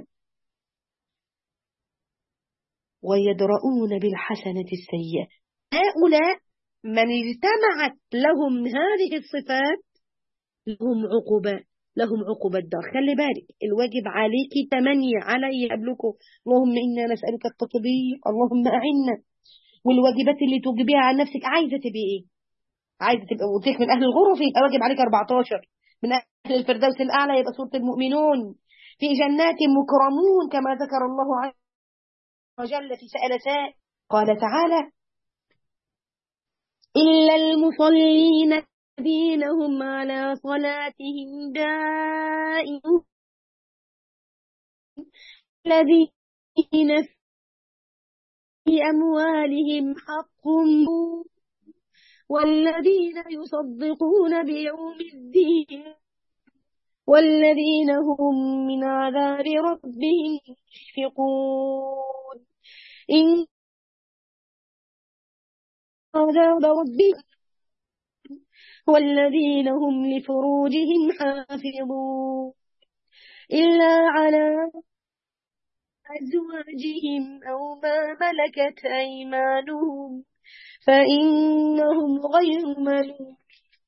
ويدرؤون بالحسنة السيئة. هؤلاء من اجتمعت لهم هذه الصفات لهم عقوبة لهم عقوبة الدار. خلي بالك الواجب عليك تمني علي قبلكم. اللهم إنا نسألك التطبيق اللهم أعنا. والواجبات اللي توجبيها عن نفسك عايزة تبقى إيه؟ عايزة تبقى وتيك من أهل الغرف يبقى واجب عليك أربعتاشر. من أهل الفردوس الأعلى يبقى سورة المؤمنون. في جنات مكرمون كما ذكر الله عز وجل في سأل سائل قال تعالى إلا المصلين الذين هم على صلاتهم دائمون الذين في أموالهم حق والذين يصدقون بيوم الدين والذين هم من عذاب ربهم مشفقون. إن عذاب ربهم والذين هم لفروجهم حافظون إلا على أزواجهم أو ما ملكت أيمانهم فإنهم غير ملوم.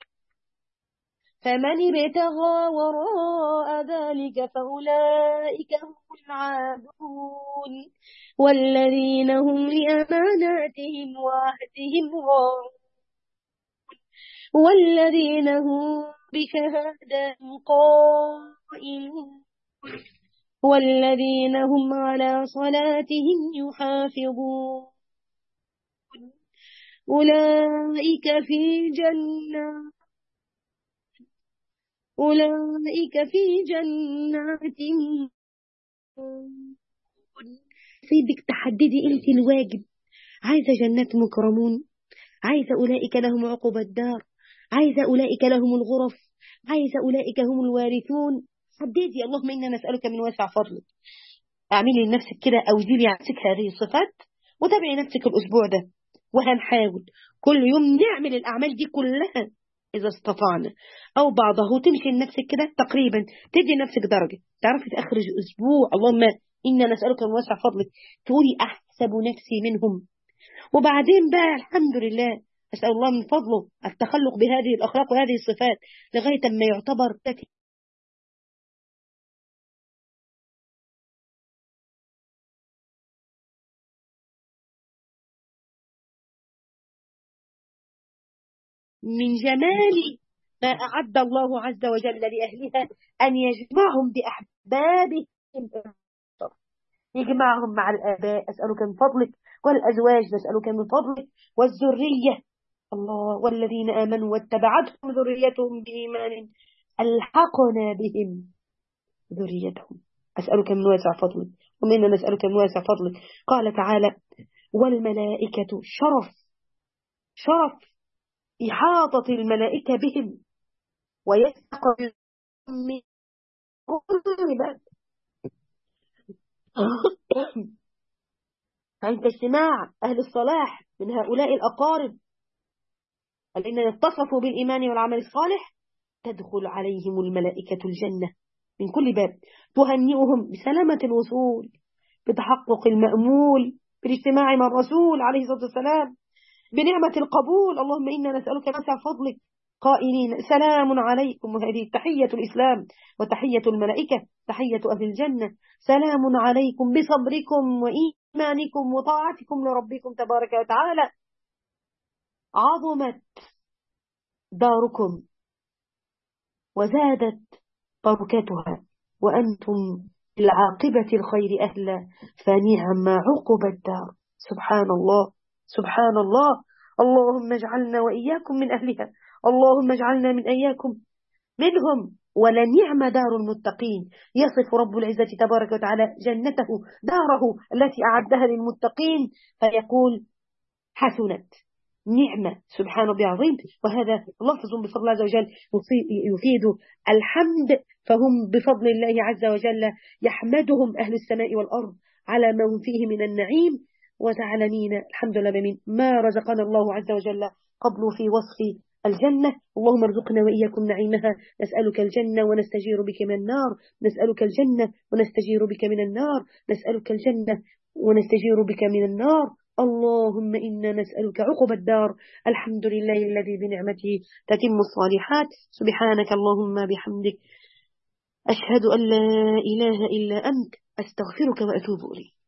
فمن ابتغى وراء ذلك فأولئك هم العادون والذين هم لأماناتهم وعهدهم راعون والذين هم بشهادتهم قائمون والذين هم على صلاتهم يحافظون أولئك في جنة أولئك في جنات. سيدك تحددي انت الواجب. عايزة جنات مكرمون، عايزة أولئك لهم عقبى الدار، عايزة أولئك لهم الغرف، عايزة أولئك هم الوارثون. حددي. اللهم إنا نسألك من واسع فضلك. اعملي لنفسك كده أو ديلي نفسك هذه الصفات وتابعي نفسك الأسبوع ده، وهنحاول كل يوم نعمل الأعمال دي كلها إذا استطعنا أو بعضها، وتمشي لنفسك كده تقريبا، تدي نفسك درجة، تعرفي في آخر الأسبوع اللهم إنا نسألك من واسع فضلك تقولي أحسب نفسي منهم. وبعدين بقى الحمد لله أسأل الله من فضله التخلق بهذه الأخلاق وهذه الصفات لغاية ما يعتبر من جمال ما أعد الله عز وجل لأهلها أن يجمعهم بأحبابهم، يجمعهم مع الآباء أسألك من فضلك، والأزواج نسألك من فضلك، والذرية الله والذين آمنوا واتبعتهم ذريتهم بإيمان ألحقنا بهم ذريتهم. أسألك من واسع فضلك، ومنا نسألك من واسع فضلك. قال تعالى والملائكة شرف شرف إحاطة الملائكة بهم ويستقبل من كل باب عند اجتماع أهل الصلاح من هؤلاء الأقارب الذين اتصفوا بالإيمان والعمل الصالح تدخل عليهم الملائكة الجنة من كل باب، تهنئهم بسلامة الوصول، بتحقق المأمول، بالاجتماع مع الرسول عليه الصلاة والسلام، بنعمة القبول. اللهم إنا نسألك واسع فضلك قائلين سلام عليكم، وهذه تحية الإسلام وتحية الملائكة تحية أهل الجنة، سلام عليكم بصبركم وإيمانكم وطاعتكم لربكم تبارك وتعالى، عظمت داركم وزادت بركتها وأنتم العاقبة الخير أهلا، فنعم عقب الدار. سبحان الله سبحان الله. اللهم اجعلنا وإياكم من أهلها، اللهم اجعلنا من إياكم منهم. ولنعم دار المتقين. يصف رب العزة تبارك وتعالى جنته داره التي أعدها للمتقين فيقول حسنت نعمة. سبحان ربي عظيم. وهذا لفظ بفضل الله عز وجل يفيد الحمد، فهم بفضل الله عز وجل يحمدهم أهل السماء والأرض على ما هم فيه من النعيم، وتعلمين الحمد لله بمن ما رزقنا الله عز وجل قبل في وصف الجنة. اللهم ارزقنا وإياكم نعيمها. نسألك الجنة ونستجير بك من النار، نسألك الجنة ونستجير بك من النار، نسألك الجنة ونستجير بك من النار. اللهم إنا نسألك عقب الدار. الحمد لله الذي بنعمته تتم الصالحات. سبحانك اللهم بحمدك أشهد أن لا إله إلا أنت أستغفرك وأتوب إليك.